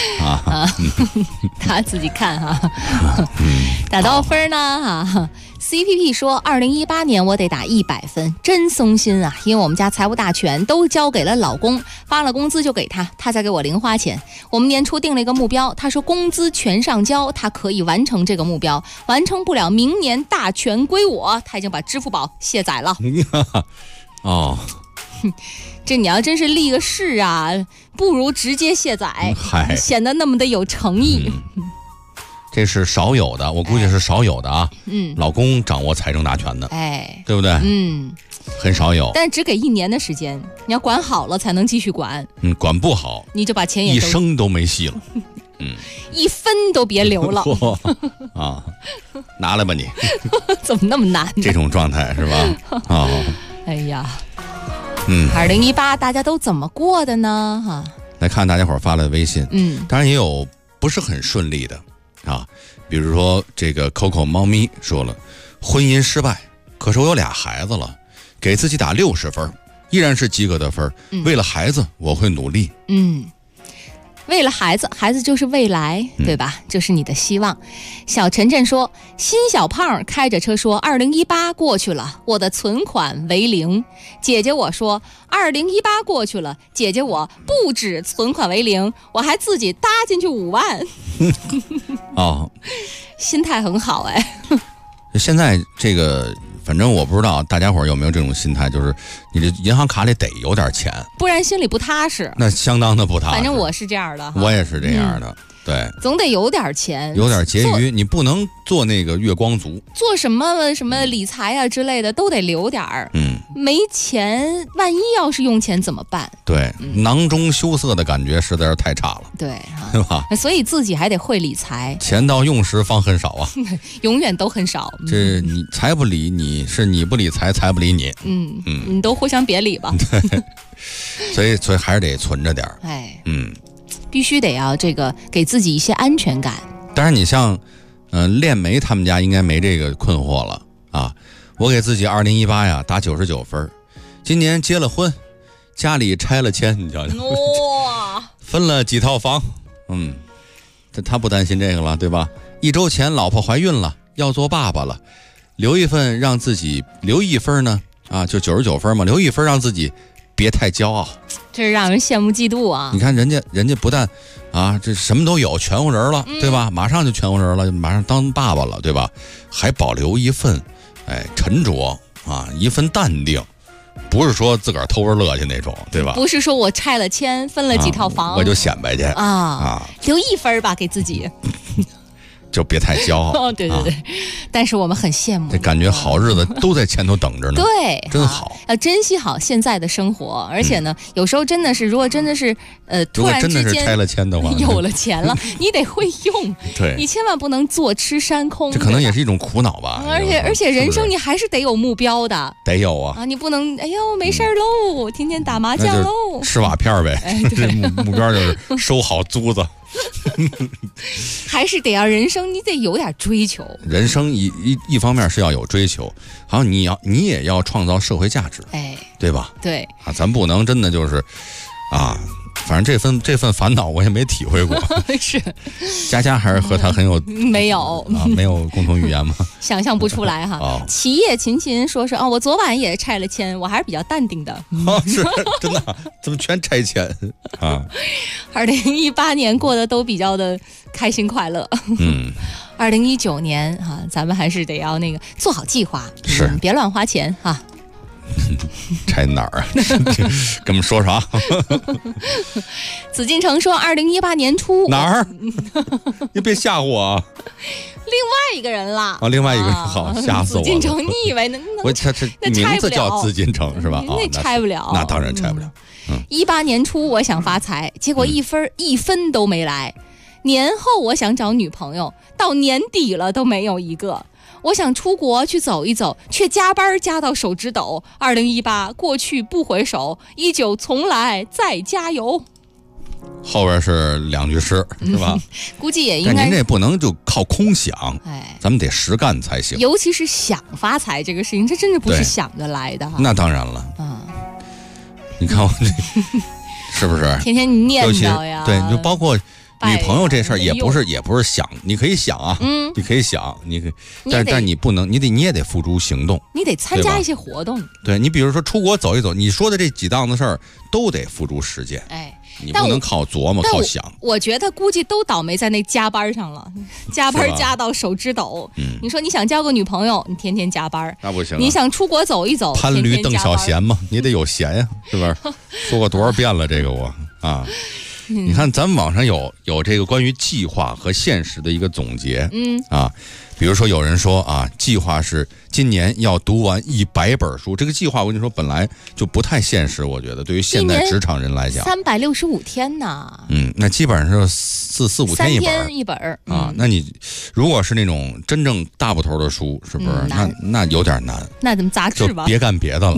他自己看哈，打多少分呢CPP 说2018年我得打100分，真松心啊！因为我们家财务大权都交给了老公，发了工资就给他，他再给我零花钱。我们年初定了一个目标，他说工资全上交，他可以完成这个目标，完成不了明年大权归我。他已经把支付宝卸载了。 哦， 这你要真是立个誓啊，不如直接卸载，显得那么的有诚意。 这是少有的，我估计是少有的啊。老公掌握财政大权的，对不对？很少有。 但只给1年的时间，你要管好了才能继续管。 管不好， 你就把钱也一生都没戏了。 1分都别留了啊！拿来吧你。 怎么那么难呢？ 这种状态是吧？ 哎呀，2018大家都怎么过的呢？ 来看大家伙发来的微信，当然也有不是很顺利的。比如说这个 Coco 猫咪说了，婚姻失败，可是我有2孩子了，给自己打60分，依然是及格的分。为了孩子，我会努力。 为了孩子，孩子就是未来，对吧？就是你的希望。小晨晨说，新小胖开着车说2018过去了，我的存款为0。姐姐我说2018过去了，姐姐我不止存款为0，我还自己搭进去5万。心态很好现在这个反正我不知道大家伙有没有这种心态，就是你的银行卡里得有点钱， 不然心里不踏实。 那相当的不踏实。 反正我是这样的， 我也是这样的。对， 总得有点钱， 有点结余，你不能做那个月光族， 做什么理财啊之类的都得留点儿。没钱，万一要是用钱怎么办？ 对，囊中羞涩的感觉实在是太差了。 对吧？ 所以自己还得会理财。 钱到用时方恨少啊， 永远都很少。 这你财不理你，是你不理财，财不理你。 你都互相别理吧。 对，所以还是得存着点儿。 必须得要这个给自己一些安全感。 当然，你像，练梅他们家应该没这个困惑了啊。我给自己2018呀打99分，今年结了婚，家里拆了迁，你瞧瞧， 哇， 分了几套房，他不担心这个了，对吧？1周前老婆怀孕了，要做爸爸了，留一份让自己留1分呢，就99分嘛，留1分让自己别太骄傲。 这是让人羡慕嫉妒啊！ 你看人家不但这什么都有，全乎人了，对吧？马上就全乎人了，马上当爸爸了，对吧？还保留一份沉着一份淡定，不是说自个儿偷着乐去那种，对吧？ 不是说我拆了迁分了几套房， 我就显摆去留1分吧给自己。 就别太骄傲。 对，但是我们很羡慕， 这感觉好日子都在前头等着呢。 对， 真好， 要珍惜好现在的生活。而且呢，有时候真的是，如果真的是突然之间如果真的是拆了迁的话， 有了钱了，你得会用。 对， 你千万不能坐吃山空。 这可能也是一种苦恼吧。 而且人生你还是得有目标的。 得有啊！ 你不能没事喽，天天打麻将喽， 吃瓦片呗。这目标就是收好租子。 还是得要人生，你得有点追求。 人生一方面是要有追求，还有你也要创造社会价值，对吧？ 对咱不能真的就是反正这份烦恼我也没体会过。 是， 佳还是和他很有没有没有共同语言吗？ 想象不出来哈。齐叶琴说是我昨晚也拆了迁，我还是比较淡定的。 是真的，怎么全拆迁 ？2018年过得都比较的开心快乐。2019年咱们还是得要做好计划， 是别乱花钱拆哪儿啊？跟我们说啥？ 紫禁城说，2018年初哪儿？你别吓唬我啊！ 另外一个人啦。 另外一个人好，吓死我了。 紫禁城，你以为那名字叫紫禁城是吧？ 那拆不了， 那当然拆不了。 18年初我想发财，结果一分都没来。年后我想找女朋友，到年底了都没有一个。我想出国去走一走，却加班加到手指抖。2018过去不回首，19从来再加油。 后边是2句诗，是吧？ 估计也应该。 但您这不能就靠空想，咱们得实干才行。 尤其是想发财这个事情，这真的不是想着来的哈。 那当然了，你看我这是不是？ 天天你念叨呀， 对，就包括女朋友这事儿，也不是想，你可以想啊，你可以想，但你不能，你也得付诸行动， 你得参加一些活动。 对，你比如说出国走一走，你说的这几档子事儿都得付诸实践。你不能靠琢磨靠想。 我觉得估计都倒霉在那加班上了，加班加到手指抖。你说你想交个女朋友，你天天加班， 那不行。 你想出国走一走， 潘驴邓小闲嘛，你得有闲呀，是不是？说过多少遍了这个我啊。你看咱们网上有这个关于计划和现实的一个总结，比如说有人说啊，计划是今年要读完100本书，这个计划我跟你说本来就不太现实，我觉得对于现代职场人来讲 ，365天呢， 那基本上是4、5天一本啊。那你如果是那种真正大部头的书，是不是？那有点难。 那怎么杂志吧？ 就别干别的了。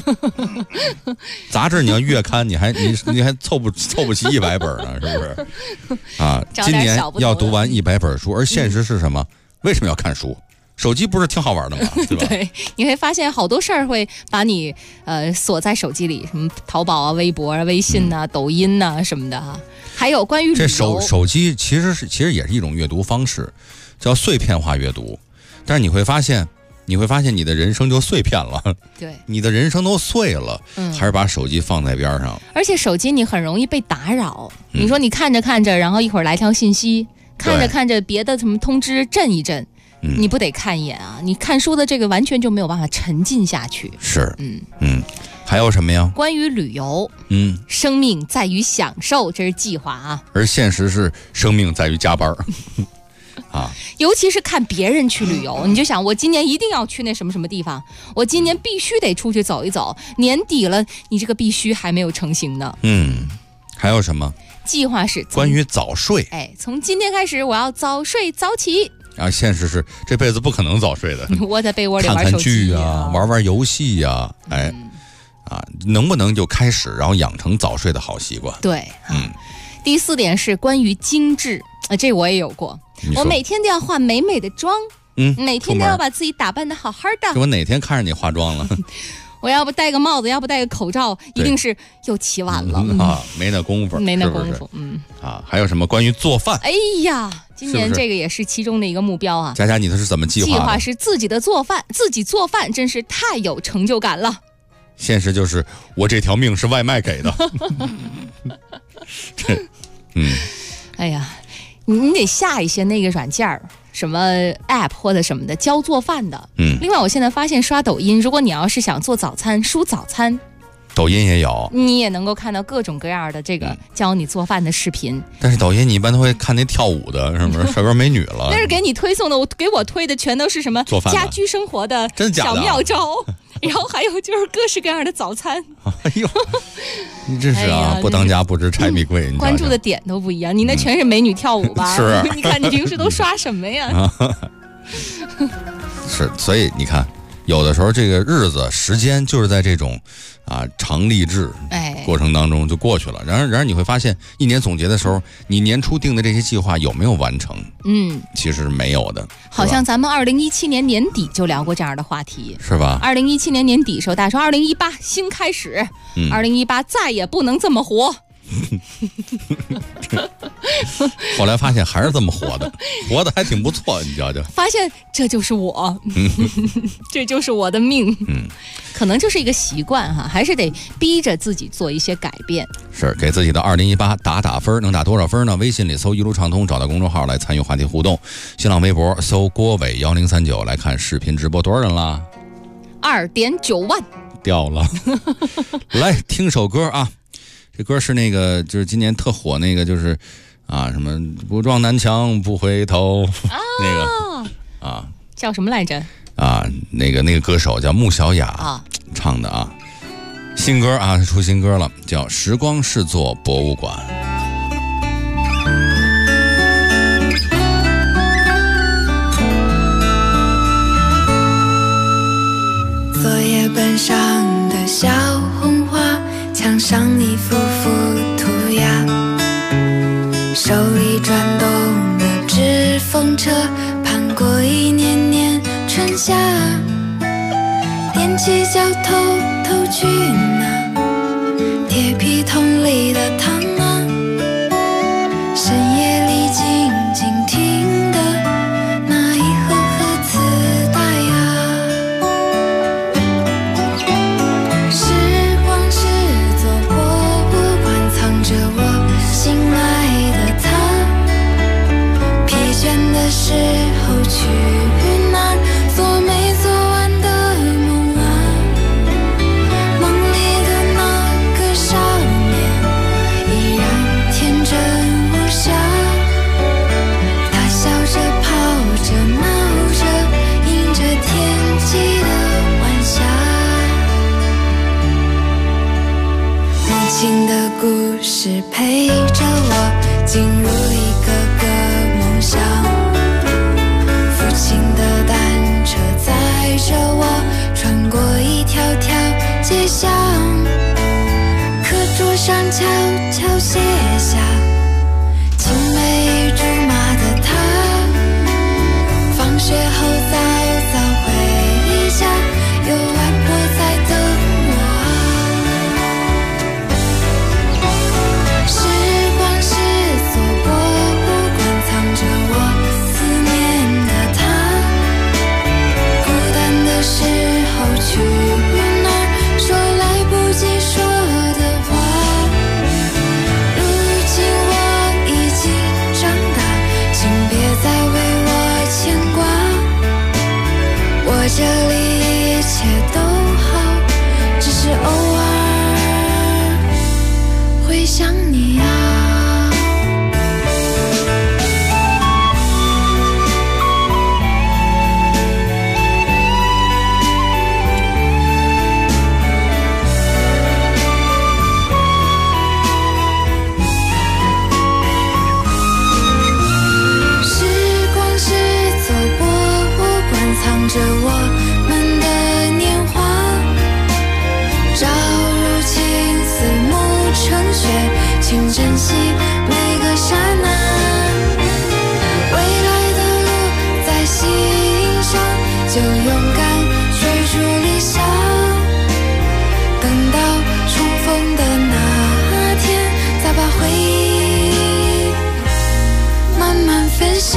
杂志你要月刊，你还凑不齐100本呢，是不是？啊，今年要读完100本书，而现实是什么？为什么要看书？手机不是挺好玩的吗？对吧？ 对，你会发现好多事儿会把你锁在手机里，什么淘宝啊、微博啊、微信啊、抖音啊什么的哈。还有关于这手机其实也是一种阅读方式，叫碎片化阅读。但是你会发现你的人生就碎片了， 对， 你的人生都碎了，还是把手机放在边上。 而且手机你很容易被打扰，你说你看着看着，然后一会儿来条信息。看着看着别的什么通知震一震，你不得看一眼啊？你看书的这个完全就没有办法沉浸下去。 是，还有什么呀？ 关于旅游，生命在于享受，这是计划啊。 而现实是生命在于加班啊。 尤其是看别人去旅游，你就想我今年一定要去那什么什么地方，我今年必须得出去走一走。年底了，你这个必须还没有成型呢。 还有什么？ 计划是关于早睡， 从今天开始我要早睡早起。 现实是这辈子不可能早睡的， 窝在被窝里玩手机剧啊，玩游戏呀，能不能就开始然后养成早睡的好习惯？ 对，第4点是关于精致，这我也有过，我每天都要化美美的妆，每天都要把自己打扮得好好的。 我哪天看着你化妆了？ 我要不戴个帽子，要不戴个口罩，一定是又起晚了没那功夫， 没那功夫。 还有什么关于做饭？ 哎呀，今年这个也是其中的一个目标啊。 佳佳，你的是怎么计划的？ 计划是自己做饭，真是太有成就感了。 现实就是我这条命是外卖给的。 哎呀，你得下一些那个软件儿。什么 app 或者什么的教做饭的，另外我现在发现刷抖音，如果你要是想做早餐，输早餐， 抖音也有， 你也能够看到各种各样的这个教你做饭的视频。 但是抖音你一般都会看那跳舞的，是不是帅哥美女了？ 那是给你推送的，给我推的全都是什么家居生活的小妙招。然后还有就是各式各样的早餐。 哎呦，你这是不当家不知柴米贵。你关注的点都不一样，你那全是美女跳舞吧？ 是。 你看你平时都刷什么呀？ 是，所以你看，有的时候这个日子时间就是在这种常立志过程当中就过去了。然而你会发现，一年总结的时候，你年初定的这些计划有没有完成？其实是没有的。 好像咱们2017年年底就聊过这样的话题， 是吧 ？2017年年底的时候，大家说2018新开始，2018再也不能这么活。 后来发现还是这么活的，活的还挺不错，你瞧瞧。 发现这就是我，这就是我的命。可能就是一个习惯哈，还是得逼着自己做一些改变。 是给自己的2018打分，能打多少分呢？微信里搜一路畅通，找到公众号来参与话题互动。新浪微博搜郭伟1039来看视频直播，多少人啦？ 2.9万， 掉了。来听首歌啊，这歌是那个就是今年特火那个，就是啊什么不撞南墙不回头、那个啊叫什么来着？ 啊那个歌手叫穆小雅唱的啊，新歌啊出新歌了，叫《时光是座博物馆》。 作业本上的小红花，墙上一幅幅涂鸦，手里转动的纸风车，攀过一年年春夏，踮起脚偷偷去拿铁皮桶里的糖啊，深夜里静静听的那一盒盒磁带啊，时光是座博物馆，藏着我心爱的他，疲倦的时候去哪儿做没做完的梦啊，梦里的那个少年依然天真无瑕，他笑着跑着闹着迎着天气的晚霞，母亲的故事陪着我进入一个个梦乡，父亲的单车载着我穿过一条条街巷，课桌上悄悄写下青梅竹马的他，放学后早早回家，有外婆在等我啊，时光是座博物馆，藏着我思念的他，孤单的时候去哪儿说来不及说的话，如今我已经长大，请别再为我牵挂，我这里一切都好，只是偶尔会想你啊。时光是座博物馆，藏着我们的年华，朝如青丝暮成雪，请珍惜每个刹那，未来的路在心上，就勇敢追逐理想，等到重逢的那天，再把回忆慢慢分享。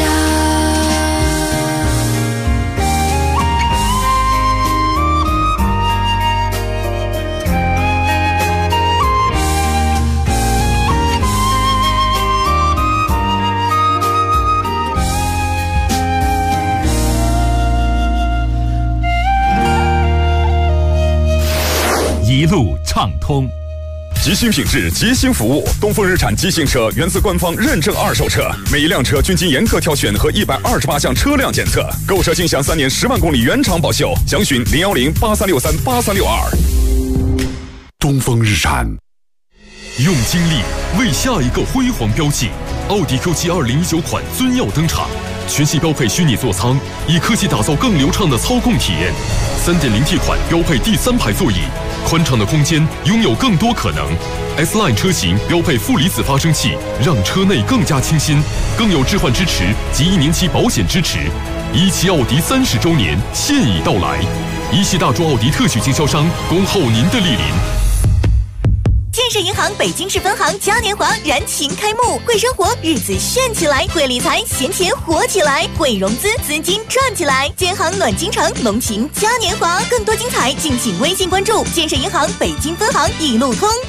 一路畅通。 极星品质，极星服务。东风日产极星车源自官方认证二手车，每一辆车均经严格挑选和128项车辆检测，购车尽享3年10万公里原厂保修。详询01083638362。 东风日产， 用精力为下一个辉煌标记。奥迪 Q7 2019款尊耀登场，全系标配虚拟座舱，以科技打造更流畅的操控体验。3.0T 款标配第3排座椅，宽敞的空间拥有更多可能。S-Line 车型标配负离子发生器，让车内更加清新，更有置换支持及1年期保险支持。17奥迪30周年现已到来，17大众奥迪特许经销商恭候您的莅临。 建设银行北京市分行嘉年华燃情开幕，会生活日子炫起来，会理财闲钱活起来，会融资资金赚起来。建行暖京城龙情嘉年华，更多精彩敬请微信关注建设银行北京分行一路通。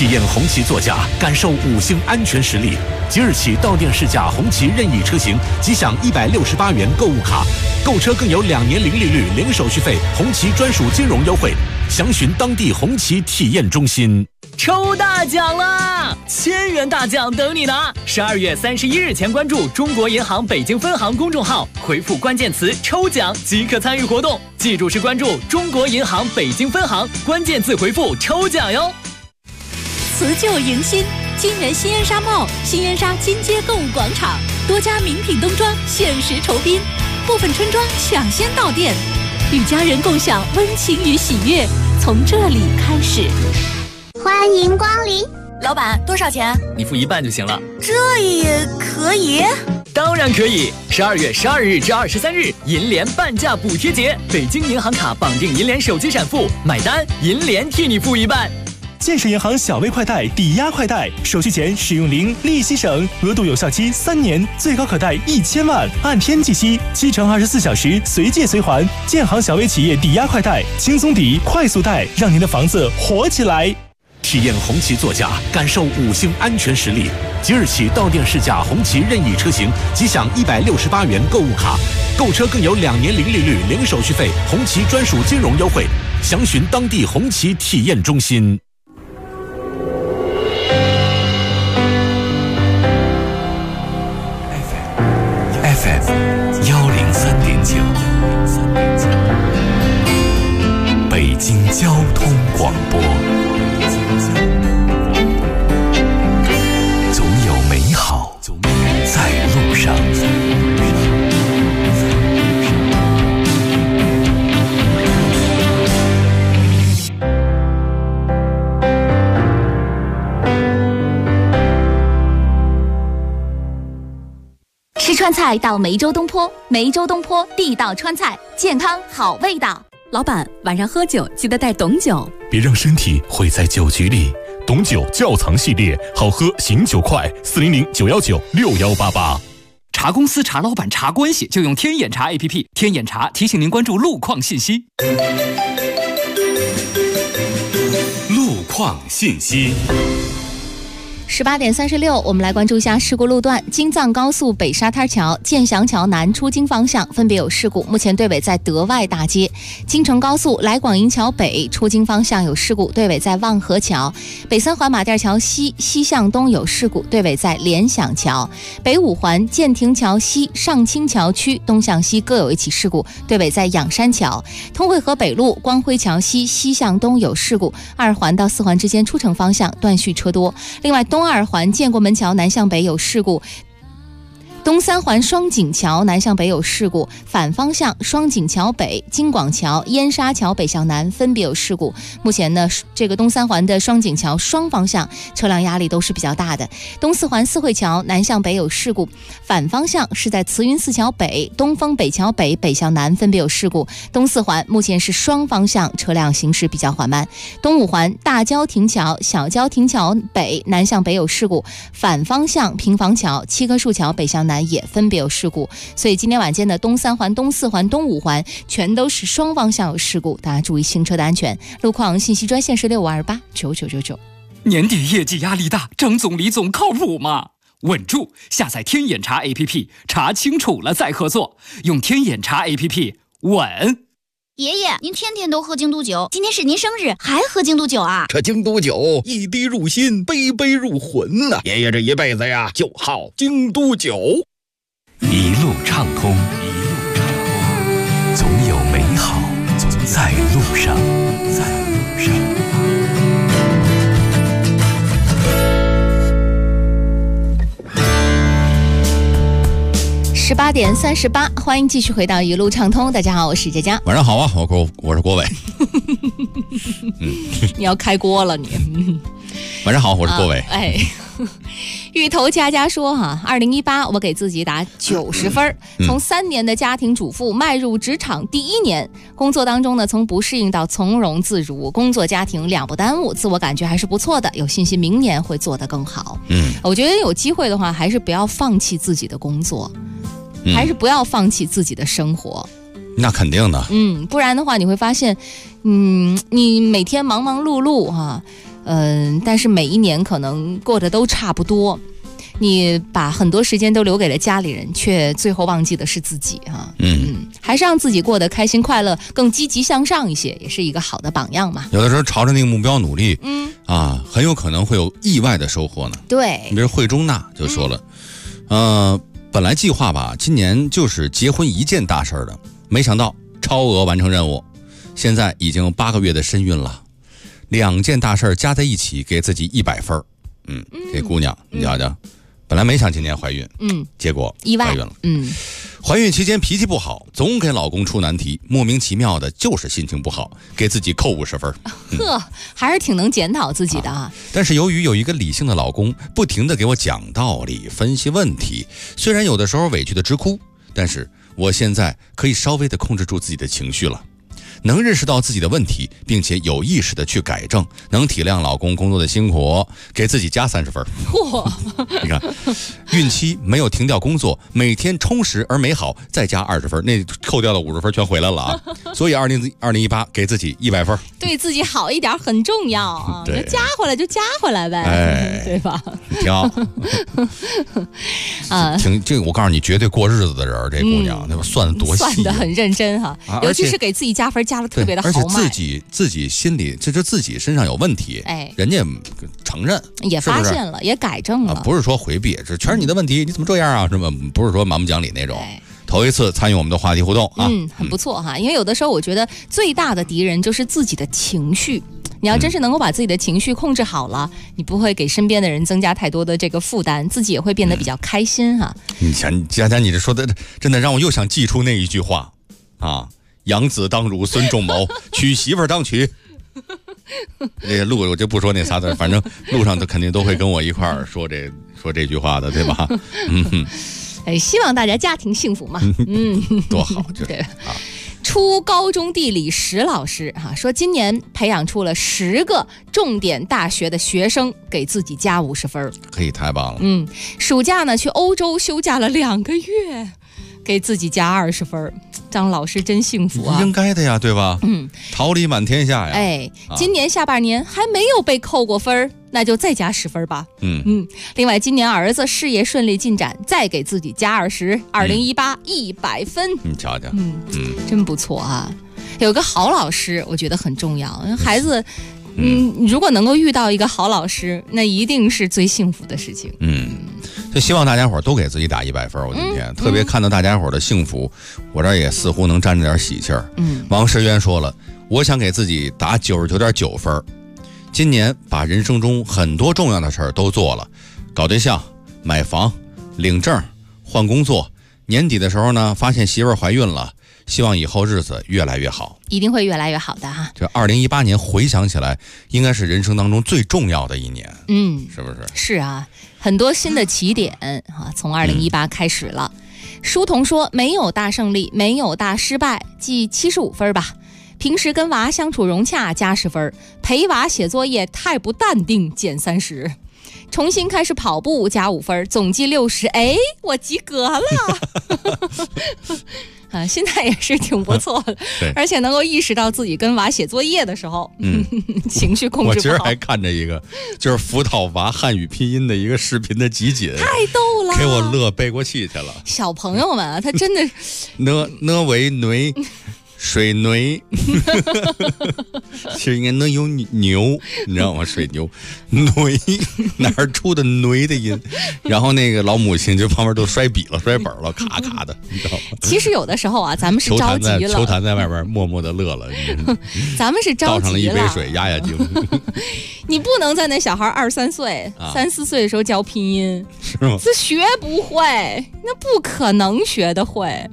体验红旗座驾，感受5星安全实力。即日起到店试驾红旗任意车型，即享168元购物卡，购车更有2年零利率、零手续费，红旗专属金融优惠。详询当地红旗体验中心。 抽大奖啦！1000元大奖等你拿！12月31日前关注中国银行北京分行公众号，回复关键词“抽奖”即可参与活动。记住是关注中国银行北京分行，关键字回复“抽奖”哟。 辞旧迎新，今年新烟沙 mall 新烟沙金街购物广场多家名品冬装限时酬宾，部分春装抢先到店，与家人共享温情与喜悦，从这里开始。 欢迎光临， 老板多少钱？ 你付1半就行了。 这也可以？ 当然可以。12月12日至23日，银联半价补贴节，北京银行卡绑定银联手机闪付，买单银联替你付1半。 建设银行小微快贷抵押快贷，手续前使用0，利息省，额度有效期3年，最高可贷1000万，按天计息，7乘24小时随借随还。建行小微企业抵押快贷，轻松抵，快速贷，让您的房子活起来。 体验红旗座驾，感受5星安全实力。即日起到店试驾红旗任意车型，即享168元购物卡，购车更有2年零利率、零手续费，红旗专属金融优惠。详询当地红旗体验中心。 FM 103.9，北京交通广播。总有美好在路上。 吃川菜到梅州东坡，梅州东坡地道川菜，健康好味道。 老板，晚上喝酒记得带董酒， 别让身体毁在酒局里。董酒窖藏系列，好喝醒酒快，400-919-6188。 查公司、查老板、查关系，就用天眼查 APP。天眼查提醒您关注路况信息。 路况信息。 18点36，我们来关注一下事故路段。京藏高速北沙滩桥、建祥桥南出京方向分别有事故，目前队尾在德外大街。京承高速来广营桥北出京方向有事故，队尾在望河桥。北三环马甸桥西西向东有事故，队尾在联想桥。北五环建亭桥西上清桥区东向西各有一起事故，队尾在仰山桥。通惠河北路光辉桥西西向东有事故，2环到4环之间出城方向断续车多。另外东2环建国门桥南向北有事故，东3环双井桥南向北有事故，反方向双井桥北、京广桥、燕沙桥北向南分别有事故。目前呢，这个东3环的双井桥双方向车辆压力都是比较大的。东4环四惠桥南向北有事故，反方向是在慈云寺桥北、东风北桥北北向南分别有事故。东4环目前是双方向车辆行驶比较缓慢。东5环大郊亭桥、小郊亭桥北南向北有事故，反方向平房桥、七棵树桥北向南也分别有事故，所以今天晚间的东3环、东4环、东5环全都是双方向有事故，大家注意行车的安全。路况信息专线是6528999999。 年底业绩压力大，张总李总靠谱吗？稳住！下载天眼查 APP， 查清楚了再合作，用天眼查 APP 稳。 爷爷，您天天都喝京都酒，今天是您生日，还喝京都酒啊？ 这京都酒一滴入心，杯杯入魂呐！爷爷这一辈子呀，就好京都酒。 一路畅通，总有美好在路上。 18点38，欢迎继续回到一路畅通。大家好，我是佳佳。 晚上好啊，我是郭伟。 你要开锅了你。 晚上好，我是郭伟。 芋头佳佳说2018我给自己打90分，从3年的家庭主妇迈入职场第1年，工作当中呢，从不适应到从容自如，工作家庭两不耽误，自我感觉还是不错的，有信心明年会做得更好。我觉得有机会的话，还是不要放弃自己的工作，还是不要放弃自己的生活。 那肯定的。 不然的话你会发现，你每天忙忙碌碌但是每一年可能过得都差不多。你把很多时间都留给了家里人，却最后忘记的是自己啊。还是让自己过得开心快乐，更积极向上一些，也是一个好的榜样嘛。 有的时候朝着那个目标努力，很有可能会有意外的收获呢。 对， 你比如惠中娜就说了，本来计划吧，今年就是结婚一件大事的，没想到超额完成任务，现在已经8个月的身孕了，2件大事加在一起给自己100分。这姑娘你瞧瞧，本来没想今年怀孕，结果怀孕了。怀孕期间脾气不好，总给老公出难题，莫名其妙的就是心情不好，给自己扣50分。 还是挺能检讨自己的啊。 但是由于有一个理性的老公，不停的给我讲道理、分析问题，虽然有的时候委屈的直哭，但是我现在可以稍微的控制住自己的情绪了。能认识到自己的问题，并且有意识的去改正，能体谅老公工作的辛苦，给自己加30分。你看，孕期没有停掉工作，每天充实而美好，再加20分，那扣掉的50分全回来了啊！所以2018给自己100分， 对自己好一点很重要啊。 对， 加回来就加回来呗，对吧？ 挺好。这个我告诉你，绝对过日子的人，这姑娘那算的多细， 算的很认真哈，尤其是给自己加分。加了特别的豪迈， 而且自己心里这就自己身上有问题，人家承认， 也发现了，也改正了， 不是说回避，这全是你的问题，你怎么这样啊？什么不是说蛮不讲理那种。头一次参与我们的话题互动啊， 很不错哈。因为有的时候我觉得最大的敌人就是自己的情绪。你要真是能够把自己的情绪控制好了，你不会给身边的人增加太多的这个负担，自己也会变得比较开心哈。 你想，佳佳，你这说的真的让我又想记出那一句话啊。养子当如孙仲谋，娶媳妇当娶。这个路我就不说那仨字，反正路上他肯定都会跟我一块儿说这句话的，对吧？ 希望大家家庭幸福嘛。 多好， 对啊。初高中地理史老师说，今年培养出了10个重点大学的学生，给自己加50分， 可以太棒了。 暑假呢去欧洲休假了2个月，给自己加20分。张老师真幸福啊！ 应该的呀，对吧？桃李满天下呀。 今年下半年还没有被扣过分，那就再加10分吧。另外今年儿子事业顺利进展，再给自己加20，2018 100分。 你瞧瞧， 真不错啊！有个好老师，我觉得很重要。孩子，如果能够遇到一个好老师，那一定是最幸福的事情。 就希望大家伙都给自己打100分。我今天特别看到大家伙的幸福，我这也似乎能沾着点喜气儿。王世渊说了，我想给自己打99.9分。今年把人生中很多重要的事儿都做了，搞对象、买房、领证、换工作。年底的时候呢，发现媳妇儿怀孕了，希望以后日子越来越好， 一定会越来越好的哈。 这2018年回想起来，应该是人生当中最重要的一年，是不是？ 是啊，很多新的起点从2018开始了。书童说，没有大胜利，没有大失败，记75分吧。平时跟娃相处融洽加10分，陪娃写作业太不淡定减30。重新开始跑步加5分，总计60，我及格了。心态也是挺不错的，而且能够意识到自己跟娃写作业的时候，情绪控制不好。 我今儿还看着一个，就是辅导娃汉语拼音的一个视频的集锦， 太逗了， 给我乐背过气去了。 小朋友们啊，他真的呢为noi水牛，其实应该能有牛，你知道吗？水牛，noi哪儿出的noi的音？然后那个老母亲就旁边都摔笔了、摔本了，咔咔的，你知道吗？ 其实有的时候啊，咱们是着急了， 球坛在外边默默的乐了， 咱们是着急了， 倒上了一杯水压压惊。 你不能在那小孩2-3岁、3、4岁的时候教拼音， 是吗？ 这学不会，那不可能学得会。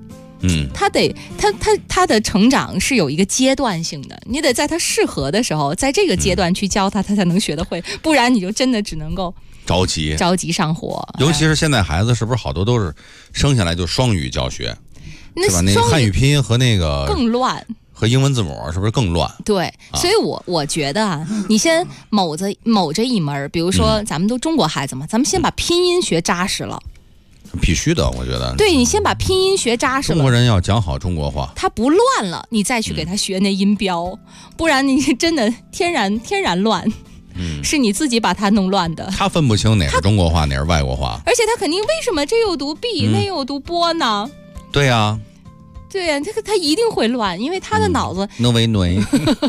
他的成长是有一个阶段性的，你得在他适合的时候，在这个阶段去教他，他才能学得会，不然你就真的只能够着急上火。 尤其是现在孩子是不是好多都是生下来就双语教学，是吧？那个汉语拼音和那个更乱， 和英文字母是不是更乱？ 对，所以我觉得啊，你先某着一门，比如说咱们都中国孩子嘛，咱们先把拼音学扎实了。 必须的，我觉得。 对，你先把拼音学扎实了。 中国人要讲好中国话， 他不乱了，你再去给他学那音标，不然你真的天然乱。 是你自己把它弄乱的。 他分不清哪是中国话哪是外国话， 而且他肯定为什么这又读 b 那又读波呢？ 对呀。 对呀，他一定会乱，因为他的脑子弄为noi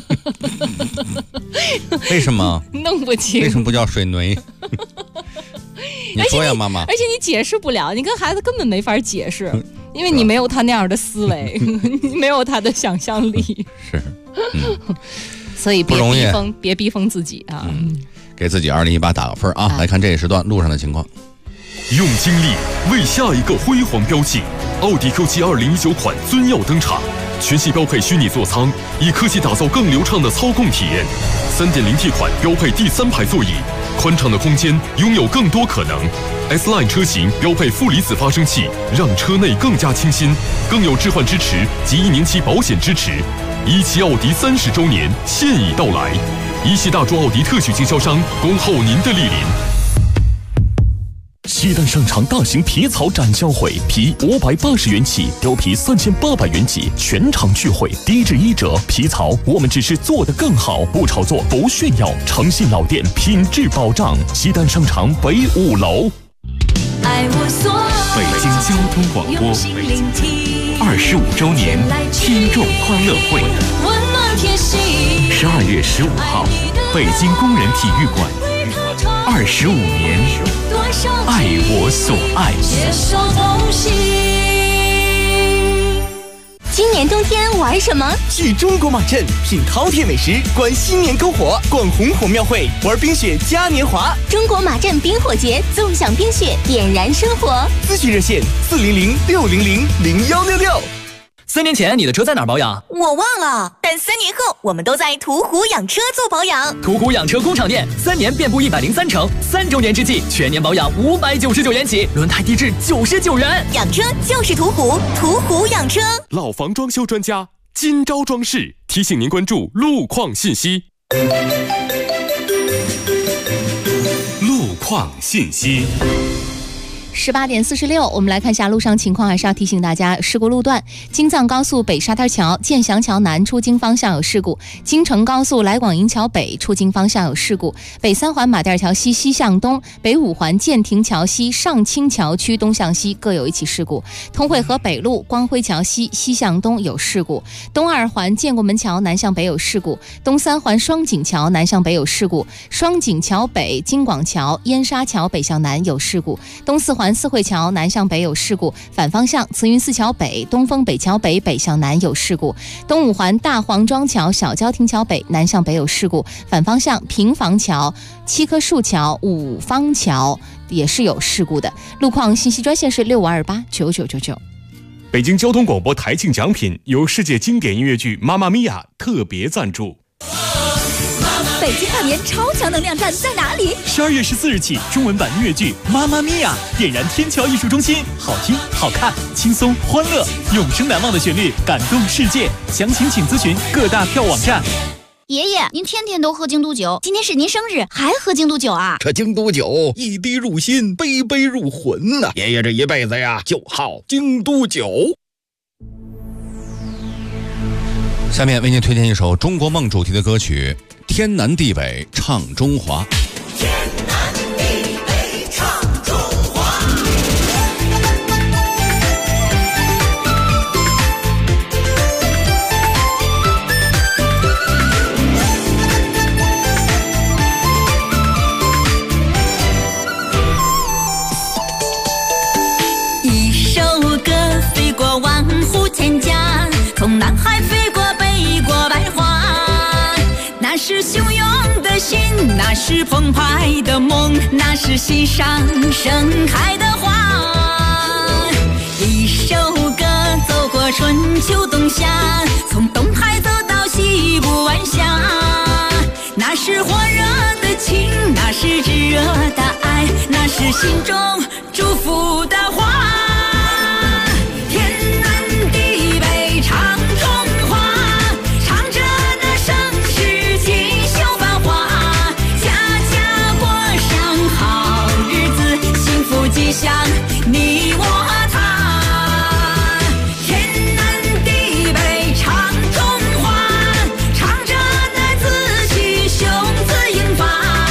为什么弄不清？ 为什么不叫水noi你说呀，妈妈。 而且你解释不了，你跟孩子根本没法解释，因为你没有他那样的思维，你没有他的想象力。 是， 所以别逼疯自己啊！ 给自己2018打个分啊！来看这一时段路上的情况。 用精力为下一个辉煌标记，奥迪 Q7 2019款尊耀登场，全系标配虚拟座舱，以科技打造更流畅的操控体验。3.0T 款标配第3排座椅，宽敞的空间拥有更多可能。S-Line 车型标配负离子发生器，让车内更加清新，更有置换支持及1年期保险支持。17奥迪30周年现已到来，17大众奥迪特许经销商恭候您的莅临。 西单商场大型皮草展销会，皮580元起，貂皮3800元起，全场聚会，低至1折。皮草我们只是做得更好，不炒作，不炫耀，诚信老店，品质保障。西单商场北5楼。 北京交通广播25周年听众欢乐会，12月15号，北京工人体育馆，25年，爱我所爱。 今年冬天玩什么？ 去中国马镇品饕餮美食，观新年篝火，逛红火庙会，玩冰雪嘉年华。 中国马镇冰火节，纵享冰雪，点燃生活。 咨询热线400-600-0166。 3年前你的车在哪儿保养？ 我忘了，但3年后我们都在途虎养车做保养。 途虎养车工厂店，3年遍布103城，3周年之际，全年保养599元起，轮胎低至99元。 养车就是途虎，途虎养车。 老房装修专家金招装饰提醒您关注路况信息。 路况信息。 18点46，我们来看一下路上情况，还是要提醒大家，事故路段：京藏高速北沙滩桥建祥桥南出京方向有事故；京承高速来广营桥北出京方向有事故；北3环马甸桥西西向东、北5环建亭桥西上清桥区东向西各有1起事故；通惠河北路光辉桥西西向东有事故；东2环建国门桥南向北有事故；东3环双井桥南向北有事故；双井桥北京广桥燕沙桥北向南有事故；东4环四惠桥南向北有事故，反方向慈云寺桥北、东风北桥北北向南有事故；东5环大黄庄桥小郊亭桥北南向北有事故，反方向平房桥、七棵树桥、五方桥也是有事故的。路况信息专线是65289999。 北京交通广播台庆奖品由世界经典音乐剧《妈妈咪呀》特别赞助。 北京跨年超强能量站在哪里 ？12月14日起，中文版音乐剧《妈妈咪呀》点燃天桥艺术中心，好听、好看、轻松、欢乐，永生难忘的旋律，感动世界。详情请咨询各大票网站。 爷爷，您天天都喝京都酒，今天是您生日，还喝京都酒啊？ 这京都酒一滴入心，杯杯入魂呐！爷爷这一辈子呀，就好京都酒。 下面为您推荐一首中国梦主题的歌曲《天南地北唱中华》。 天南地北唱中华。 一首歌飞过万户千家，从南海飞过北国百花。那是汹涌的心，那是澎湃的梦，那是心上盛开的花。一首歌走过春秋冬夏，从东海走到西部晚霞。那是火热的情，那是炙热的爱，那是心中祝福的话。天南地北唱中华，唱着那盛世锦绣繁华，家家过上好日子，幸福吉祥你我他。天南地北唱中华，唱着那紫气雄姿英发，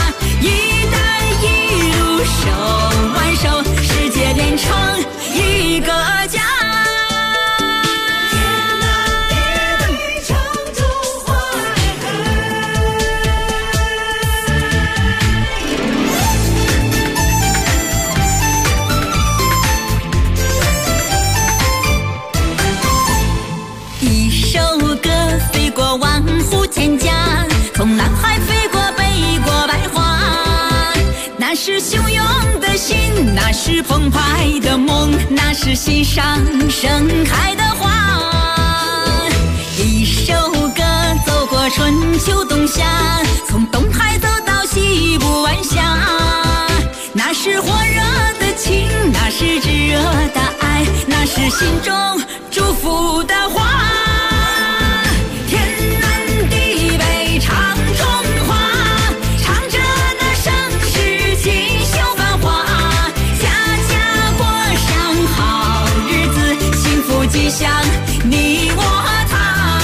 是汹涌的心，那是澎湃的梦，那是心上盛开的花。一首歌走过春秋冬夏，从东海走到西部晚霞。那是火热的情，那是炙热的爱，那是心中祝福的花。天南地北唱中华，唱着那盛世锦绣繁华。家家过上好日子，幸福吉祥你我他。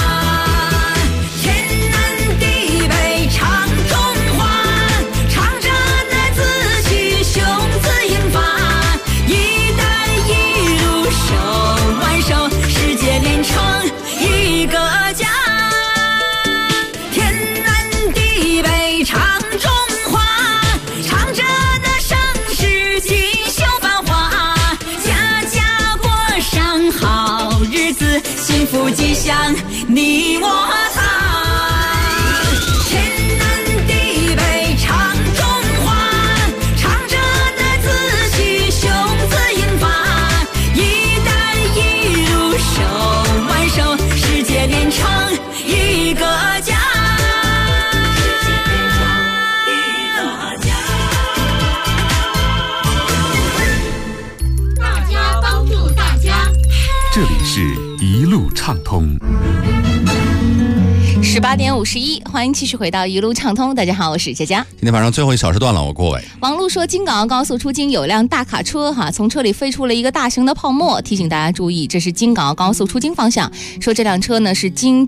天南地北唱中华，唱着那紫气雄姿英发。一带一路手挽手，世界连成一个家。天南地北唱中华，唱着那盛世锦绣繁华。家家过上好日子，幸福吉祥你我他。天南地北唱中华，唱着那紫气雄姿英发。一带一路手挽手，世界连成一个家。 大家帮助大家。 这里是一路畅通。 18点51，欢迎继续回到一路畅通。大家好，我是佳佳。 今天晚上最后一小时段了，我郭伟。 王璐说，京港澳高速出京有辆大卡车从车里飞出了一个大型的泡沫，提醒大家注意，这是京港澳高速出京方向。说这辆车呢是京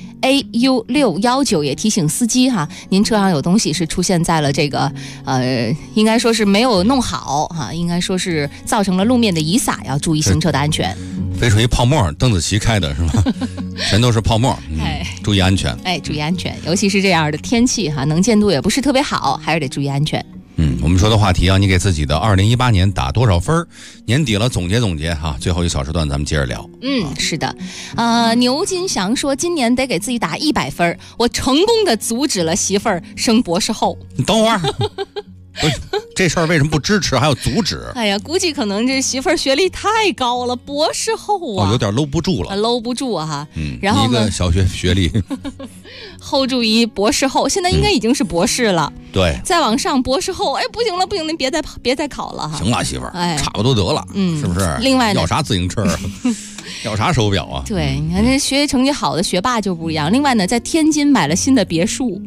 JAU619，也提醒司机您车上有东西是出现在了这个应该说是没有弄好应该说是造成了路面的遗撒，要注意行车的安全。 飞出一泡沫，邓紫棋开的是吧？全都是泡沫，注意安全。 注意安全，尤其是这样的天气能见度也不是特别好，还是得注意安全。 我们说的话题你给自己的2018年打多少分？年底了，总结总结最后一小时段咱们接着聊。 是的，牛金祥说，今年得给自己打100分，我成功的阻止了媳妇儿升博士后。 你等会儿。这事儿为什么不支持还要阻止？ 哎呀，估计可能这媳妇儿学历太高了，博士后有点搂不住了， 搂不住然后呢， 一个小学历 hold 住一博士后，现在应该已经是博士了。 对， 再往上博士后，不行了，不行，您别再考了行了，媳妇儿，差不多得了，是不是？ 另外呢， 要啥自行车啊？要啥手表啊？ 对，你看这学习成绩好的学霸就不一样。另外呢，在天津买了新的别墅。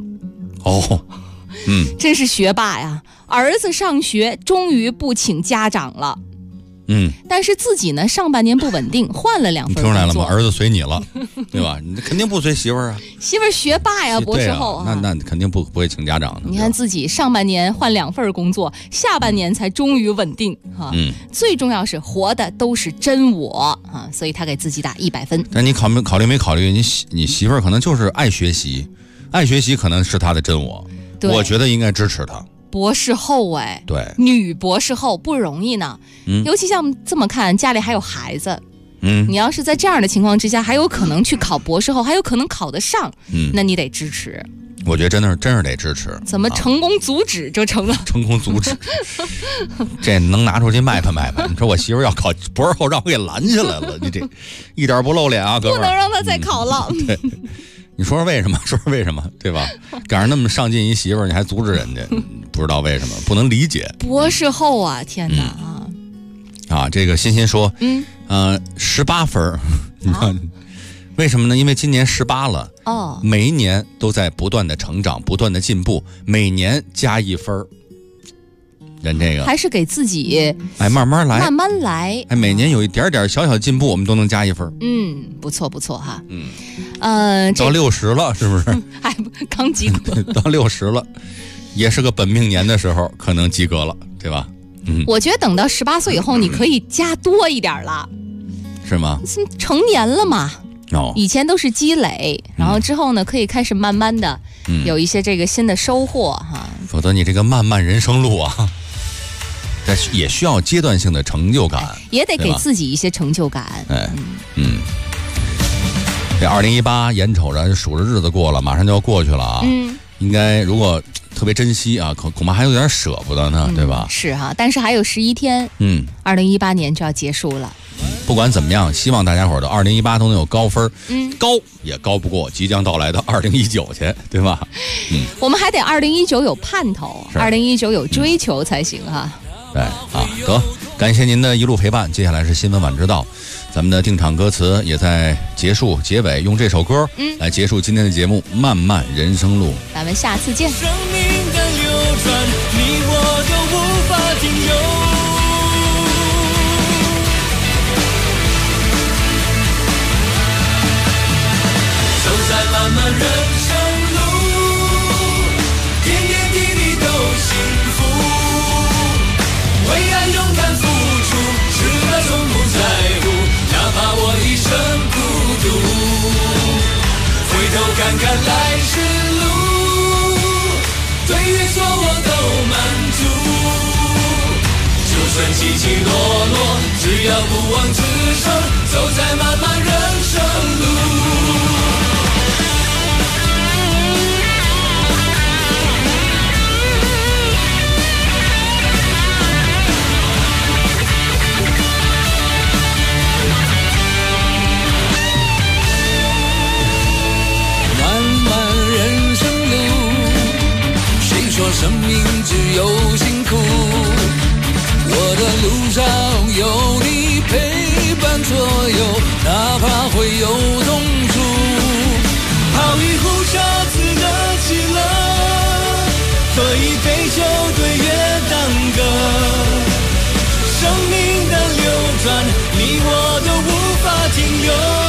真是学霸呀！儿子上学终于不请家长了。但是自己呢，上半年不稳定，换了2份工作。 听出来了吗？儿子随你了，对吧？你肯定不随媳妇儿啊。 媳妇儿学霸呀，博士后那肯定不会请家长的。 你看自己上半年换2份工作，下半年才终于稳定最重要是活的都是真我所以他给自己打100分。 但你考虑没考虑，你媳妇儿可能就是爱学习可能是他的真我。我觉得应该支持他。 博士后对， 女博士后不容易呢。尤其像这么看，家里还有孩子。你要是在这样的情况之下，还有可能去考博士后，还有可能考得上，那你得支持。 我觉得真是得支持。 怎么成功阻止就成了？ 成功阻止，这能拿出去卖卖。你说我媳妇要考博士后，让我给拦下来了，你这一点不露脸啊，哥们儿！ 不能让她再考了。 对。你说说为什么？对吧？赶上那么上进一媳妇儿，你还阻止人家，不知道为什么，不能理解。 博士后啊，天哪这个欣欣说，18分，你看为什么呢？因为今年18了每一年都在不断的成长，不断的进步，每年加1分。人这个还是给自己慢慢来， 每年有一点点小小进步，我们都能加1分。 不错哈。 到60了，是不是？ 刚及格。 到60了，也是个本命年的时候，可能及格了，对吧？ 我觉得等到18岁以后，你可以加多一点了， 是吗？ 成年了嘛。以前都是积累，然后之后呢，可以开始慢慢的有一些这个新的收获否则你这个漫漫人生路但是也需要阶段性的成就感， 也得给自己一些成就感。 这2018眼瞅着数着日子过了，马上就要过去了应该如果特别珍惜啊，恐怕还有点舍不得呢，对吧？ 是哈，但是还有11天，2018年就要结束了。 不管怎么样，希望大家伙儿的2018都能有高分，高也高不过即将到来的2019去，对吧？ 我们还得2019有盼头，2019有追求才行哈。 对啊，得感谢您的一路陪伴。接下来是新闻晚知道，咱们的定场歌词也在结尾用这首歌来结束今天的节目《漫漫人生路》。 咱们下次见。 生命的流转，你我都无法停留。走在漫漫人生路，点点滴滴都幸福。为爱勇敢付出，失败从不在乎，哪怕我一生孤独。回头看看来时路，对与错我都满足。就算起起落落，只要不忘此生，走在漫漫人生路。生命只有辛苦，我的路上有你陪伴左右，哪怕会有痛楚。泡一壶茶自得其乐，喝一杯酒对月当歌。生命的流转，你我都无法停留。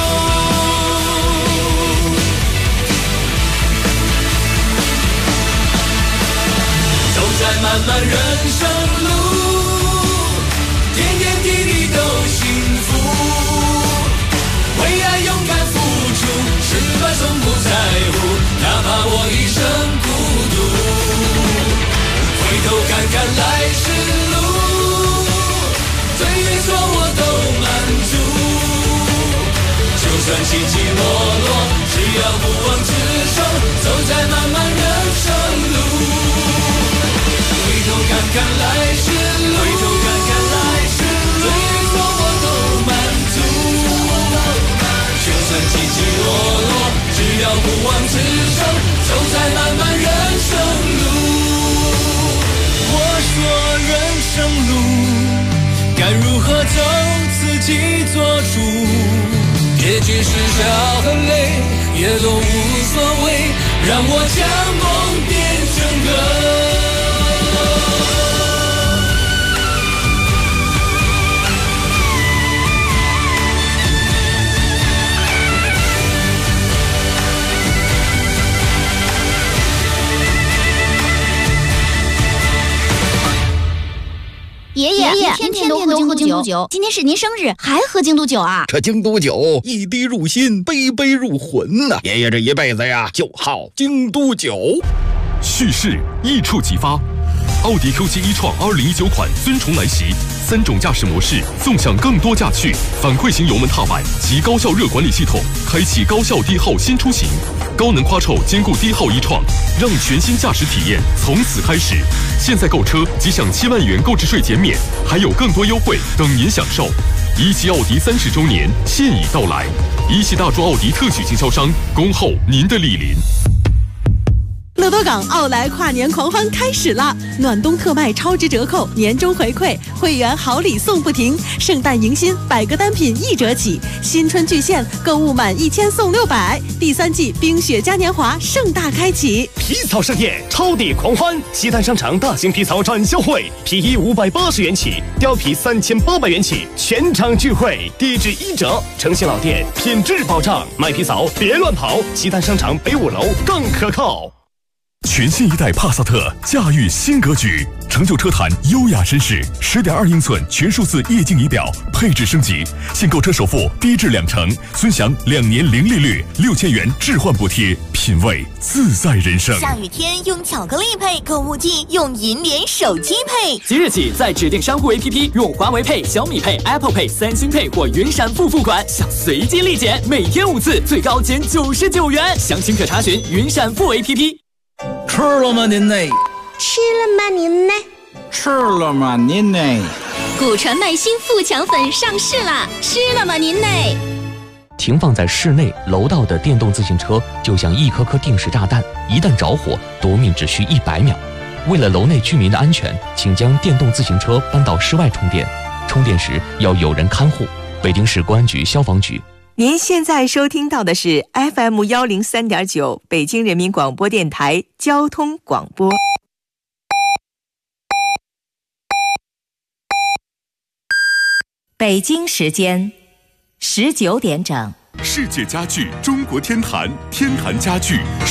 在漫漫人生路，点点滴滴都幸福。为爱勇敢付出，失败从不在乎，哪怕我一生孤独。回头看看来时路，对与错我都满足。就算起起落落，只要不忘此生，走在漫漫人生路。回头看看来时路，回头看看来时路，对与错我都满足。就算起起落落，只要不忘此生，走在漫漫人生路。我说人生路，该如何走自己做主。结局是笑和泪，也都无所谓，让我将梦变成歌。 爷爷，天天都喝京都酒，今天是您生日，还喝京都酒啊？ 这京都酒一滴入心，杯杯入魂呐！爷爷这一辈子呀，就好京都酒。 蓄势，益处即发。奥迪 Q7 e-tron 2019款尊崇来袭，3种驾驶模式，纵享更多驾趣。反馈型油门踏板及高效热管理系统，开启高效低耗新出行。高能quattro兼顾低耗e-tron，让全新驾驶体验从此开始。现在购车即享7万元购置税减免，还有更多优惠等您享受。一汽奥迪30周年现已到来，一汽大众奥迪特许经销商，恭候您的莅临。 乐多港奥莱跨年狂欢开始啦！暖冬特卖超值折扣，年终回馈，会员好礼送不停，圣诞迎新100个单品1折起，新春巨献，购物满1000送600，第3季冰雪嘉年华盛大开启。 皮草盛宴超抵狂欢，西单商场大型皮草展销会，皮衣580元起，貂皮3800元起，全场聚会，地质1折，诚信老店，品质保障，买皮草别乱跑，西单商场北5楼更可靠。 全新一代帕萨特驾驭新格局，成就车坛优雅绅士。10.2英寸全数字液晶仪表，配置升级，现购车首付低至2成，尊享2年零利率，6000元置换补贴，品味自在人生。 下雨天用巧克力配，购物季用银联手机配。 即日起，在指定商户 APP 用华为配、小米配、Apple Pay、三星配或云闪付付款，享随机立减，每天5次，最高减99元。详情可查询云闪付 APP。 吃了吗您呢？ 吃了吗您呢？ 吃了吗您呢？ 古传耐心富强粉上市啦！吃了吗您呢？ 停放在室内楼道的电动自行车就像一颗颗定时炸弹，一旦着火，夺命只需100秒。为了楼内居民的安全，请将电动自行车搬到室外充电，充电时要有人看护。北京市公安局消防局。 您现在收听到的是 FM103.9 北京人民广播电台交通广播。 北京时间19点整。 世界家具中国天坛，天坛家具